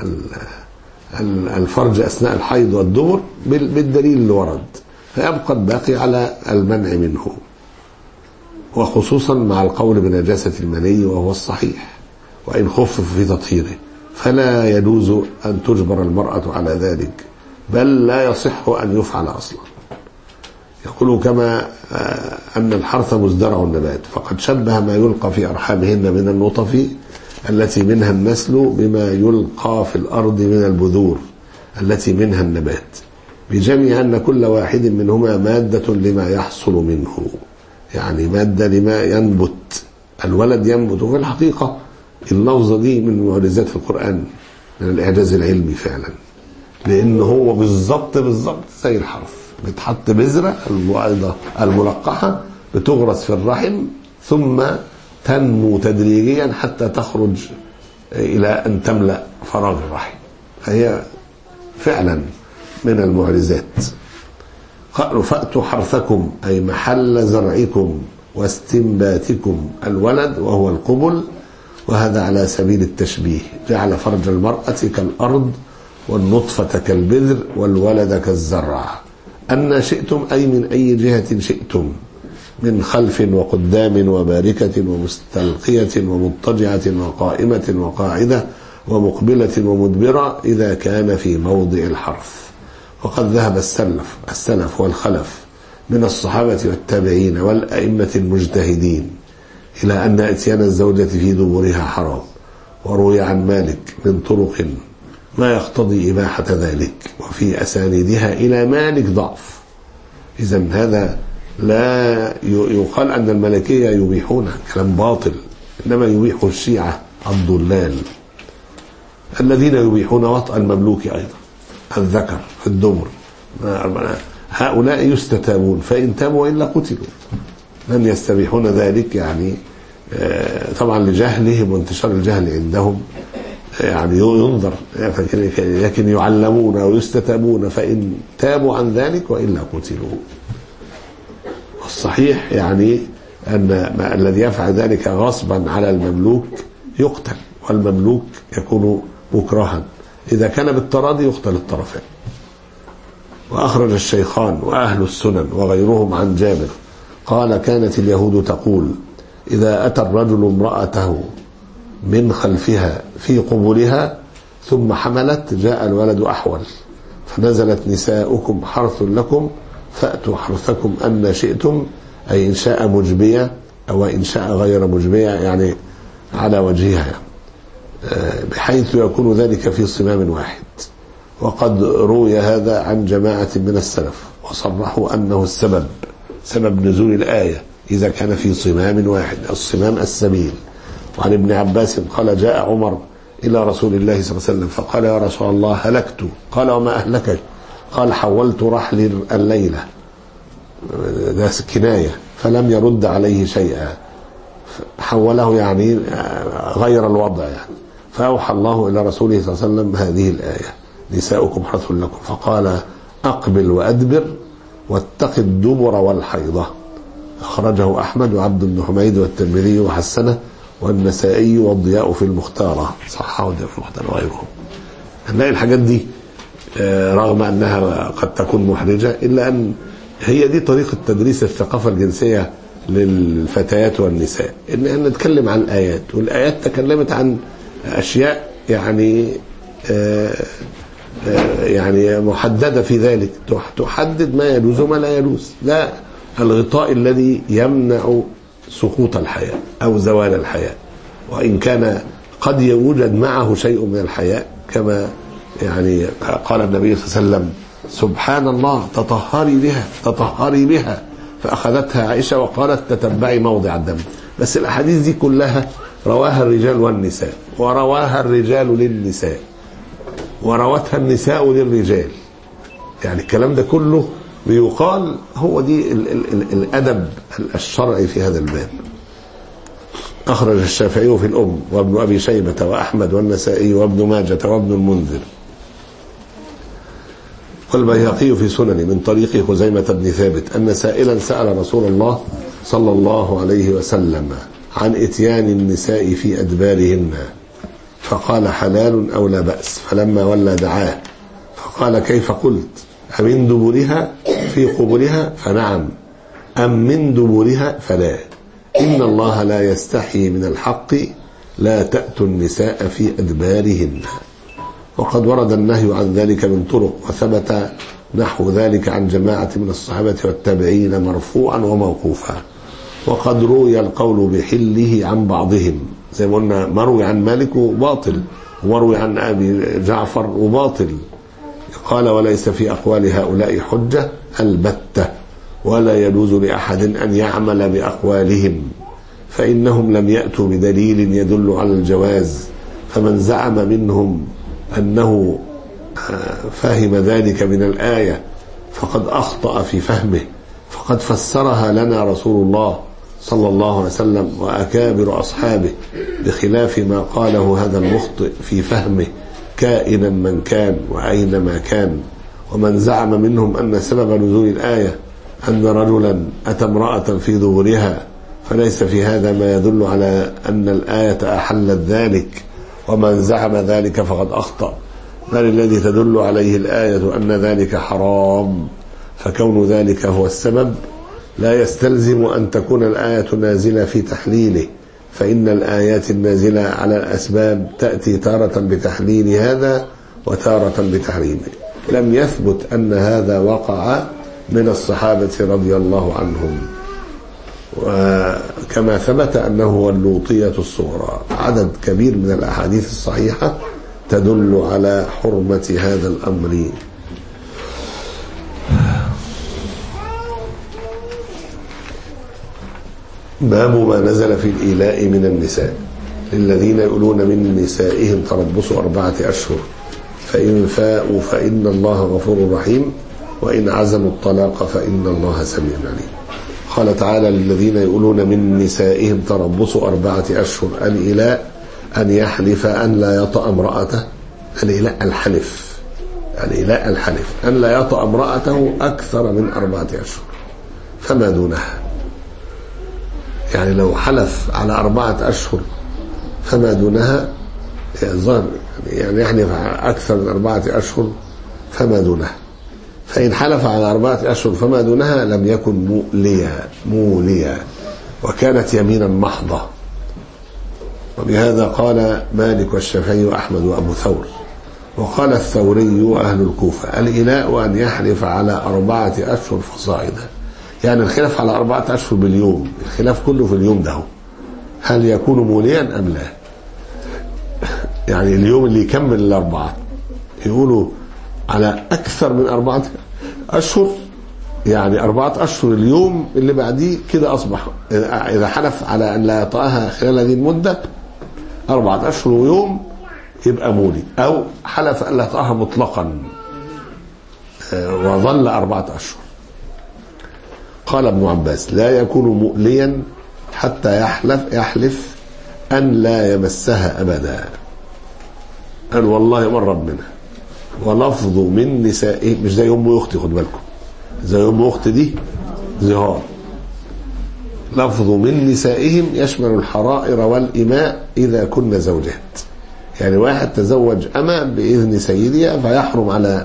الفرج أثناء الحيض والدبر بالدليل اللي ورد، فيبقى الباقي على المنع منه، وخصوصا مع القول بنجاسة المني وهو الصحيح، وإن خفف في تطهيره، فلا يجوز أن تجبر المرأة على ذلك، بل لا يصح أن يفعل أصلا. يقول كما أن الحرث مزدرع النبات، فقد شبه ما يلقى في أرحامهن من النطف التي منها النسل بما يلقى في الأرض من البذور التي منها النبات، بجمع أن كل واحد منهما مادة لما يحصل منه، يعني مادة لما ينبت، الولد ينبت. وفي الحقيقة اللفظة دي من معجزات القرآن، من الإعجاز العلمي فعلا، لأنه هو بالضبط بالضبط زي الحرث، بتحط بذرة الملقحة بتغرس في الرحم، ثم تنمو تدريجيا حتى تخرج إلى أن تملأ فراغ الرحم. فهي فعلا من المعجزات. قالوا فأتوا حرثكم أي محل زرعكم واستنباتكم الولد وهو القبل، وهذا على سبيل التشبيه، جعل فرج المرأة كالأرض والنطفة كالبذر والولد كالزرع. أن شئتم أي من أي جهة شئتم، من خلف وقدام وباركة ومستلقية ومضطجعة وقائمة وقاعدة ومقبلة ومدبرة إذا كان في موضع الحرث. وقد ذهب السلف السلف والخلف من الصحابة والتابعين والأئمة المجتهدين إلى أن إتيان الزوجة في دبرها حرام، وروي عن مالك من طرق ما يقتضي إباحة ذلك، وفي أسانيدها إلى مالك ضعف. إذن هذا لا يقال أن الملكية يبيحون، كلام باطل، إنما يبيح الشيعة الضلال الذين يبيحون وطأ المملوك أيضا الذكر في الدبر. هؤلاء يستتابون، فإن تابوا إلا قتلوا. من يستبيحون ذلك يعني طبعا لجهلهم وانتشار الجهل عندهم، يعني ينظر، لكن يعلمون ويستتابون، فإن تابوا عن ذلك وإلا قتلوا. الصحيح يعني أن الذي يفعل ذلك غصبا على المملوك يقتل، والمملوك يكون مكرها، إذا كان بالتراضي يقتل الطرفين. وأخرج الشيخان وأهل السنن وغيرهم عن جابر قال كانت اليهود تقول إذا أتى الرجل امرأته من خلفها في قبولها ثم حملت جاء الولد أحول، فنزلت نساؤكم حرث لكم فأتوا حرثكم أن شئتم، أي إن شاء مجبية أو إن شاء غير مجبية، يعني على وجهها، بحيث يكون ذلك في صمام واحد. وقد روي هذا عن جماعة من السلف وصرحوا أنه السبب سبب نزول الآية إذا كان في صمام واحد، الصمام السبيل. وعن ابن عباس قال جاء عمر إلى رسول الله صلى الله عليه وسلم فقال يا رسول الله هلكت. قال وما أهلكك؟ قال حولت رحلي الليلة، ده كناية، فلم يرد عليه شيئا، حوله يعني غير الوضع يعني. فأوحى الله إلى رسوله صلى الله عليه وسلم هذه الآية نساؤكم حرث لكم، فقال أقبل وأدبر واتق الدبر والحيضة. أخرجه أحمد وعبد بن حميد والترمذي وحسنه والنسائي والضياء في المختارة، صححه الضياء في المختارة وغيرهم. هنلاقي الحاجات دي رغم أنها قد تكون محرجة، إلا أن هي دي طريقة تدريس الثقافة الجنسية للفتيات والنساء، إن نتكلم عن الآيات، والآيات تكلمت عن أشياء يعني آآ آآ يعني محددة في ذلك، تحدد ما يجوز وما لا يجوز، لا الغطاء الذي يمنع سقوط الحياء أو زوال الحياء، وإن كان قد يوجد معه شيء من الحياء، كما يعني قال النبي صلى الله عليه وسلم سبحان الله تطهري بها تطهري بها، فأخذتها عائشة وقالت تتبعي موضع الدم. بس الأحاديث دي كلها رواها الرجال والنساء، ورواها الرجال للنساء، وروتها النساء للرجال، يعني الكلام ده كله بيقال هو دي ال ال ال الأدب الشرعي في هذا الباب. أخرج الشافعي في الأم وابن أبي شيبة وأحمد والنسائي وابن ماجة وابن المنذر والبيهقي في سنن من طريق خزيمة بن ثابت أن سائلا سأل رسول الله صلى الله عليه وسلم عن إتيان النساء في أدبارهن، فقال حلال أو لا بأس، فلما ولى دعاه فقال كيف قلت؟ أمن دبرها في قبلها؟ فنعم، أم من دبرها؟ فلا، إن الله لا يستحي من الحق، لا تأتوا النساء في أدبارهن. وقد ورد النهي عن ذلك من طرق، وثبت نحو ذلك عن جماعة من الصحابة والتابعين مرفوعا وموقوفا. وقد روي القول بحله عن بعضهم، زي ما قلنا مروي عن مالك وباطل، ومروي عن أبي جعفر وباطل. قال وليس في أقوال هؤلاء حجة البتة، ولا يجوز لأحد أن يعمل بأقوالهم، فإنهم لم يأتوا بدليل يدل على الجواز. فمن زعم منهم أنه فهم ذلك من الآية فقد أخطأ في فهمه، فقد فسرها لنا رسول الله صلى الله عليه وسلم وأكابر أصحابه بخلاف ما قاله هذا المخطئ في فهمه كائنا من كان وأينما كان، ومن زعم منهم أن سبب نزول الآية أن رجلا أتى امرأة في دبرها، فليس في هذا ما يدل على أن الآية أحلت ذلك، ومن زعم ذلك فقد أخطأ، بل الذي تدل عليه الآية أن ذلك حرام، فكون ذلك هو السبب لا يستلزم أن تكون الآية نازلة في تحليله، فإن الآيات النازلة على الأسباب تأتي تارة بتحليل هذا وتارة بتحريمه. لم يثبت أن هذا وقع من الصحابة رضي الله عنهم، وكما ثبت أنه هو اللوطية الصغرى. عدد كبير من الأحاديث الصحيحة تدل على حرمة هذا الأمر. باب ما نزل في الإيلاء من النساء. للذين يؤلون من نسائهم تربص أربعة أشهر فإن فاءوا فإن الله غفور رحيم وإن عزموا الطلاق فإن الله سميع عليم. قال تعالى: للذين يؤلون من نسائهم تربص أربعة أشهر. الإيلاء أن يحلف أن لا يطأ امرأته. الإيلاء الحلف الإيلاء الحلف أن لا يطأ امرأته أكثر من أربعة أشهر فما دونها. يعني لو حلف على أربعة أشهر فما دونها، يعني يحلف أكثر من أربعة أشهر فما دونها. فإن حلف على أربعة أشهر فما دونها لم يكن موليا موليا وكانت يمينا محضة. وبهذا قال مالك والشافعي وأحمد وأبو ثور. وقال الثوري وأهل الكوفة: الإيلاء أن يحلف على أربعة أشهر فصاعدا. يعني الخلاف على أربعة أشهر باليوم، الخلاف كله في اليوم ده، هل يكون موليا أم لا؟ يعني اليوم اللي يكمل الأربعة يقولوا على أكثر من أربعة أشهر، يعني أربعة أشهر اليوم اللي بعديه كده أصبح إذا حلف على أن لا يطأها خلال هذه المدة أربعة أشهر ويوم يبقى مولي، أو حلف أن لا يطأها مطلقا وظل أربعة أشهر. قال ابن عباس: لا يكون مؤليا حتى يحلف يحلف أن لا يمسها أبدا. قال: والله ما رب منها. ولفظ من نسائه مش زي أم أختي، خد بالكم، زي أم أختي دي زهار. لفظ من نسائهم يشمل الحرائر والإماء إذا كن زوجات. يعني واحد تزوج أما بإذن سيدها فيحرم على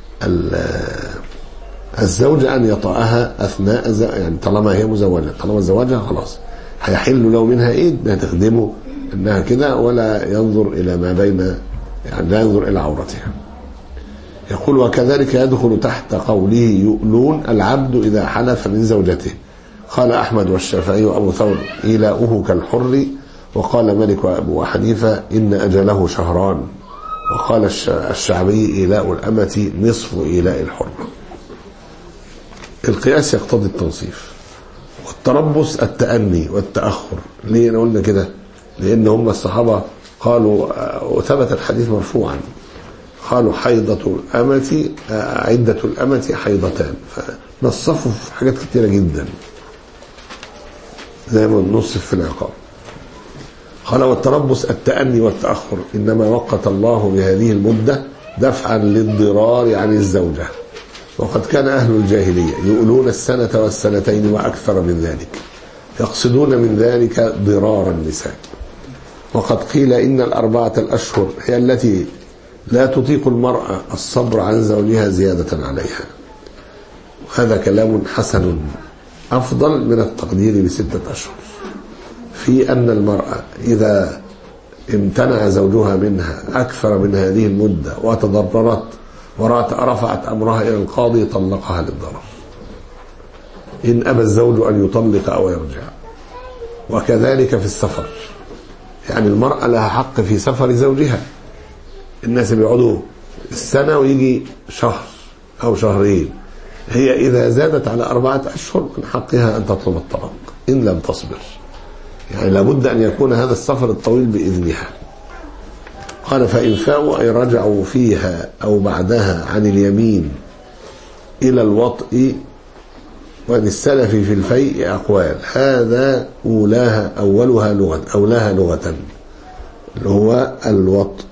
الزوجة أن يطأها أثناء يعني طالما هي مزوجة، طالما زوجها خلاص هيحل له منها إيد ما تخدمه إنها كده، ولا ينظر إلى ما بين، يعني لا ينظر إلى عورتها. يقول: وكذلك يدخل تحت قوله يؤلون العبد إذا حلف من زوجته. قال أحمد والشافعي وأبو ثور: إيلاؤه كالحر. وقال مالك وأبو حنيفة: إن أجله شهران. وقال الشعبي: إيلاء الأمة نصف إيلاء الحر. القياس يقتضي التنصيف، والتربص التأني والتأخر. ليه أنا قلنا كده؟ لأن هم الصحابة قالوا، وثبت الحديث مرفوعا، قالوا حيضة الأمة عدة الأمة حيضتان، فنصفوا في حاجات كتيرة جدا زي ما نصف في العقاب. قال: والتربص التأني والتأخر، إنما وقت الله بهذه المدة دفعا للضرار عن الزوجة، وقد كان أهل الجاهلية يؤلون السنة والسنتين وأكثر من ذلك، يقصدون من ذلك ضرار النساء. وقد قيل إن الأربعة الأشهر هي التي لا تطيق المرأة الصبر عن زوجها زيادة عليها. وهذا كلام حسن أفضل من التقدير بستة أشهر، في أن المرأة إذا امتنع زوجها منها أكثر من هذه المدة وتضررت ورفعت أمرها إلى القاضي طلقها للضرر إن أبى الزوج أن يطلق أو يرجع. وكذلك في السفر، يعني المرأة لها حق في سفر زوجها. الناس بيقعدوا السنة ويجي شهر أو شهرين، هي إذا زادت على أربعة أشهر من حقها أن تطلب الطلاق إن لم تصبر. يعني لابد أن يكون هذا السفر الطويل بإذنها. قال: فإن فاءوا أي رجعوا فيها أو بعدها عن اليمين إلى الوطء وأن السلف في الفيء أقوال، هذا أولاها أولها لغة أولاها لغة اللي هو الوطء،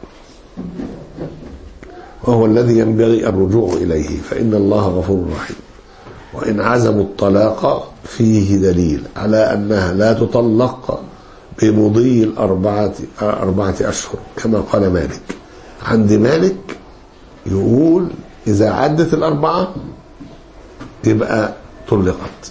وهو الذي ينبغي الرجوع إليه، فإن الله غفور رحيم. وإن عزموا الطلاق فيه دليل على أنها لا تطلق بمضي الأربعة أربعة أشهر كما قال مالك. عند مالك يقول إذا عدت الأربعة يبقى طلقت،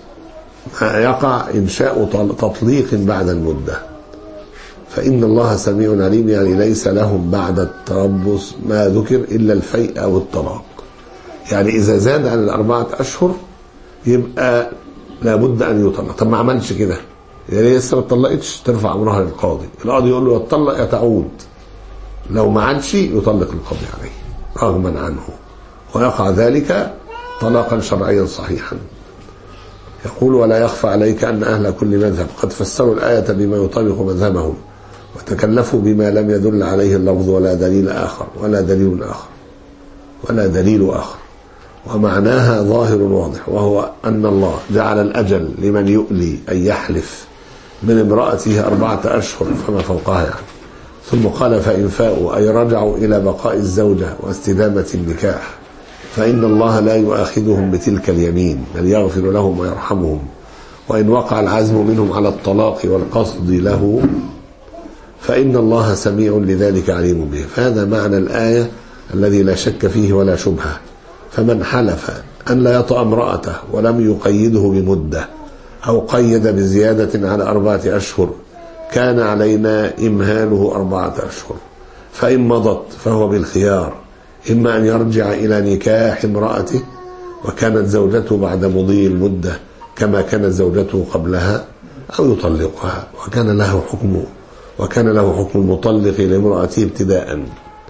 يقع إنشاء تطليق بعد المدة. فإن الله سميع عليم، يعني ليس لهم بعد التربص ما ذكر إلا الفيء أو الطلاق. يعني إذا زاد عن الأربعة أشهر يبقى لابد أن يطلق. طب ما عملش كده، يعني لسه ما اتطلقتش، ترفع أمرها للقاضي، القاضي يقول له يتطلق يتعود، لو ما عادش يطلق القاضي عليه رغما عنه، ويقع ذلك طلاقا شرعيا صحيحا. يقول ولا يخفى عليك أن أهل كل مذهب قد فسروا الآية بما يطابق مذهبهم، وتكلفوا بما لم يدل عليه اللفظ ولا دليل آخر ولا دليل آخر ولا دليل آخر ومعناها ظاهر واضح، وهو أن الله جعل الأجل لمن يؤلي أن يحلف من امرأته أربعة أشهر فما فوقها يعني. ثم قال فإن فاءوا أي رجعوا إلى بقاء الزوجة واستدامة النكاح فإن الله لا يؤاخذهم بتلك اليمين، بل يغفر لهم ويرحمهم. وإن وقع العزم منهم على الطلاق والقصد له فإن الله سميع لذلك عليم به. فهذا معنى الآية الذي لا شك فيه ولا شبهة. فمن حلف أن لا يطأ امرأته ولم يقيده بمدة أو قيد بزيادة على أربعة أشهر كان علينا إمهاله أربعة أشهر، فإن مضت فهو بالخيار، إما أن يرجع إلى نكاح امرأته وكانت زوجته بعد مضي المدة كما كانت زوجته قبلها، أو يطلقها وكان له حكم وكان له حكم المطلق لامرأته ابتداء.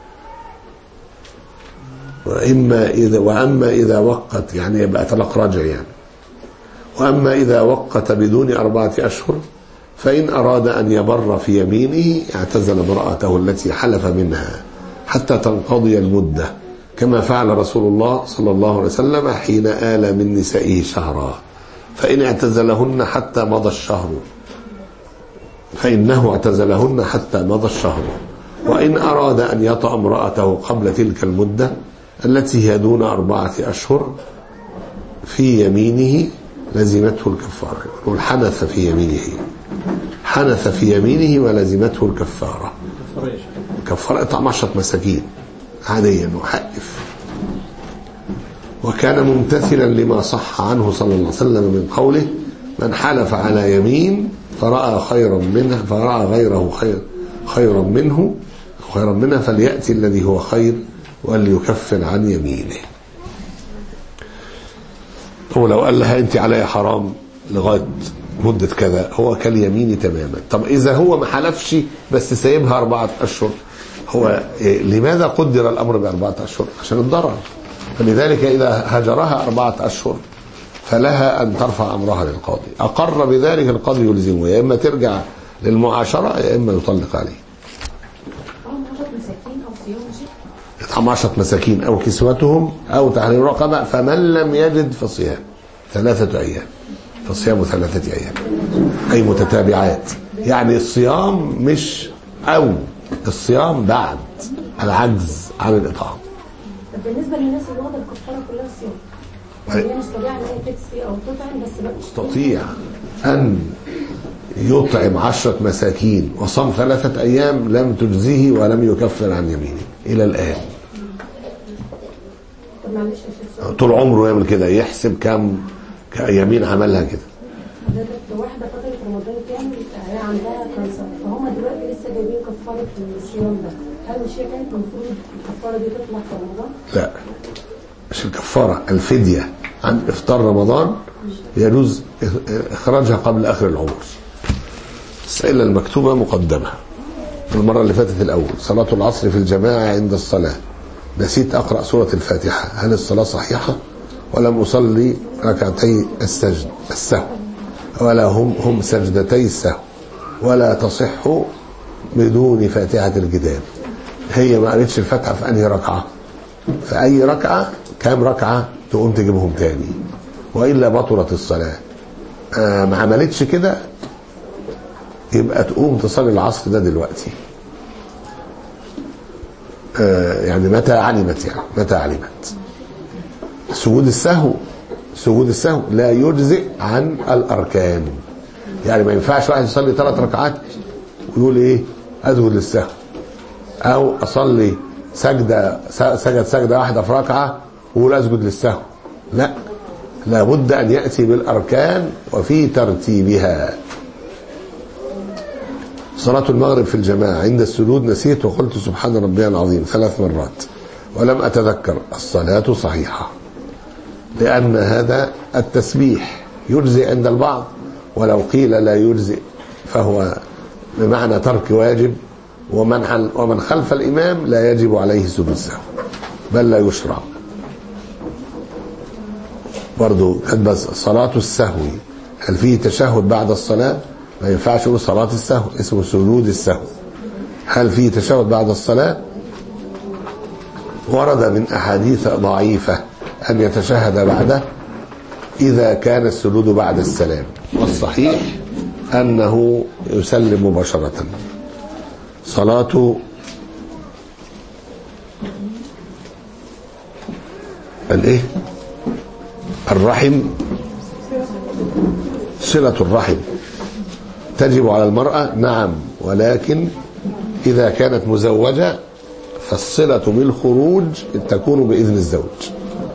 وإما إذا وأما إذا وقت، يعني يبقى طلاق رجع يعني. وأما إذا وقت بدون أربعة أشهر فإن أراد أن يبر في يمينه اعتزل امرأته التي حلف منها حتى تنقضي المدة، كما فعل رسول الله صلى الله عليه وسلم حين آل من نسائه شهرا، فإن اعتزلهن حتى مضى الشهر فإنه اعتزلهن حتى مضى الشهر. وإن أراد أن يطأ امرأته قبل تلك المدة التي هي دون أربعة أشهر في يمينه لزمته الكفارة. يقول حنث في يمينه حنث في يمينه ولزمته الكفارة. كفارة إطعام عشرة مساكين عاديا وحقف. وكان ممتثلا لما صح عنه صلى الله عليه وسلم من قوله من حلف على يمين فرأى خيرا منها فرأى غيره خير خيرا منه خيرا منها فليأتي الذي هو خير وليكفر عن يمينه. هو لو قال لها انت علي حرام لغاية مدة كذا هو كاليمين تماما. طب إذا هو ما حلفش بس سايبها أربعة أشهر، هو إيه لماذا قدر الأمر بأربعة أشهر؟ عشان الضرر. فلذلك إذا هجرها أربعة أشهر فلها أن ترفع أمرها للقاضي، أقر بذلك القاضي يلزمه، يا إما ترجع للمعاشرة يا إما يطلق عليه. إطعام عشرة مساكين أو كسوتهم أو تحرير رقبة، فمن لم يجد فصيام ثلاثة أيام، فصيام ثلاثة أيام أي متتابعات. يعني الصيام مش أو الصيام بعد العجز عن الإطعام. طب بالنسبة للناس اللي واخدة الكفارة كلها الصيام، يعني هي مستطيعة أن هي تكسي أو تطعم بس بقى تستطيع أن يطعم عشرة مساكين وصام ثلاثة أيام لم تجزيه ولم يكفر عن يمينه إلى الآن. طب معلش يا شيخ، طول عمره يعمل كده، يحسب كم يمين عملها كده. واحدة فترة رمضان كامل هي عندها كانسر، فهم دلوقتي لسه جايبين كفارة الصيام ده، هل مش هي كانت المفروض الكفارة دي تطلع في رمضان؟ لا مش الكفارة، الفدية عن إفطار رمضان يجوز إخراجها قبل آخر العمر. السائلة المكتوبة مقدمة المرة اللي فاتت الأول. صلاة العصر في الجماعة عند الصلاة نسيت أقرأ سورة الفاتحة، هل الصلاة صحيحة؟ ولم أصلي ركعتي السجد السهو ولا هم هم سجدتي السهو ولا تصح بدون فاتحة الكتاب. هي ما قالتش الفاتحة في أنهي ركعة، في أي ركعة كام ركعة تقوم تجيبهم تاني، وإلا بطلت الصلاة. آه ما عملتش كده يبقى تقوم تصلي العصر ده دلوقتي. آه يعني متى علمت يعني متى علمت. سجود السهو سجود السهو لا يجزئ عن الأركان. يعني ما ينفعش واحد يصلي ثلاث ركعات ويقول ايه أسجد للسهو، أو أصلي سجدة سجد سجدة واحدة في ركعة ويقول أسجد للسهو. لا، لابد أن يأتي بالأركان وفي ترتيبها. صلاة المغرب في الجماعة عند السجود نسيت وقلت سبحان ربي العظيم ثلاث مرات ولم أتذكر، الصلاة صحيحة، لأن هذا التسبيح يجزئ عند البعض، ولو قيل لا يجزئ فهو بمعنى ترك واجب، ومن ومن خلف الإمام لا يجب عليه سجود السهو بل لا يشرع. برضو بس صلاة السهو هل فيه تشهد بعد الصلاة؟ ما ينفعش يقول صلاة السهو، اسمه سجود السهو. هل فيه تشهد بعد الصلاة؟ ورد من أحاديث ضعيفة أن يتشهد بعده إذا كان السجود بعد السلام، والصحيح أنه يسلم مباشرة. صلاة الايه الرحم، صلة الرحم تجب على المرأة نعم، ولكن إذا كانت مزوجة فالصلة بالخروج تكون بإذن الزوج.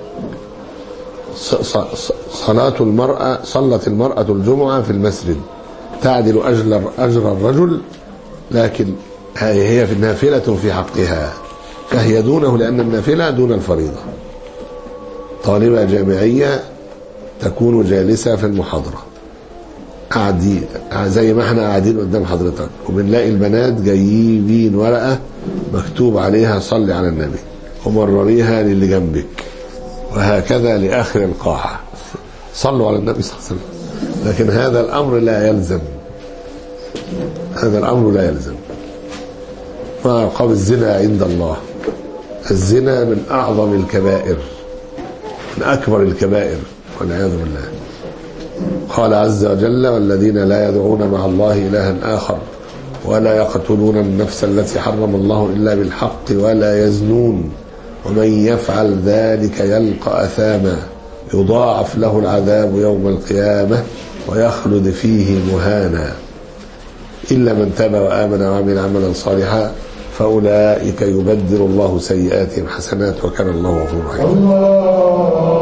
صلاة المرأة صلت المرأة الجمعة في المسجد تعدل أجر أجر الرجل، لكن هي في النافلة في حقها، فهي دونه لأن النافلة دون الفريضة. طالبة جامعية تكون جالسة في المحاضرة، قاعدين زي ما احنا قاعدين قدام حضرتك، وبنلاقي البنات جايبين ورقة مكتوب عليها صلي على النبي ومرريها للي جنبك، وهكذا لآخر القاعة صلوا على النبي صلى الله عليه وسلم. لكن هذا الأمر لا يلزم، هذا الأمر لا يلزم. وعقاب الزنا عند الله، الزنا من أعظم الكبائر، من أكبر الكبائر والعياذ بالله. قال عز وجل والذين لا يدعون مع الله إلها آخر ولا يقتلون النفس التي حرم الله إلا بالحق ولا يزنون ومن يفعل ذلك يلقى أثاما يضاعف له العذاب يوم القيامة ويخلد فيه مهانا إلا من تاب وآمن وعمل عملا صالحا فأولئك يبدل الله سيئاتهم حسنات وكان الله غفورا رحيما.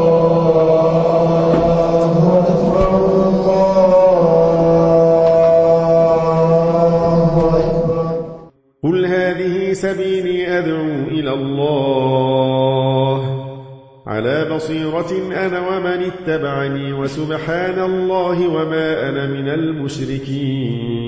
قل هذه سبيلي أدعو إلى الله على بصيرة أنا ومن اتبعني وسبحان الله وما أنا من المشركين.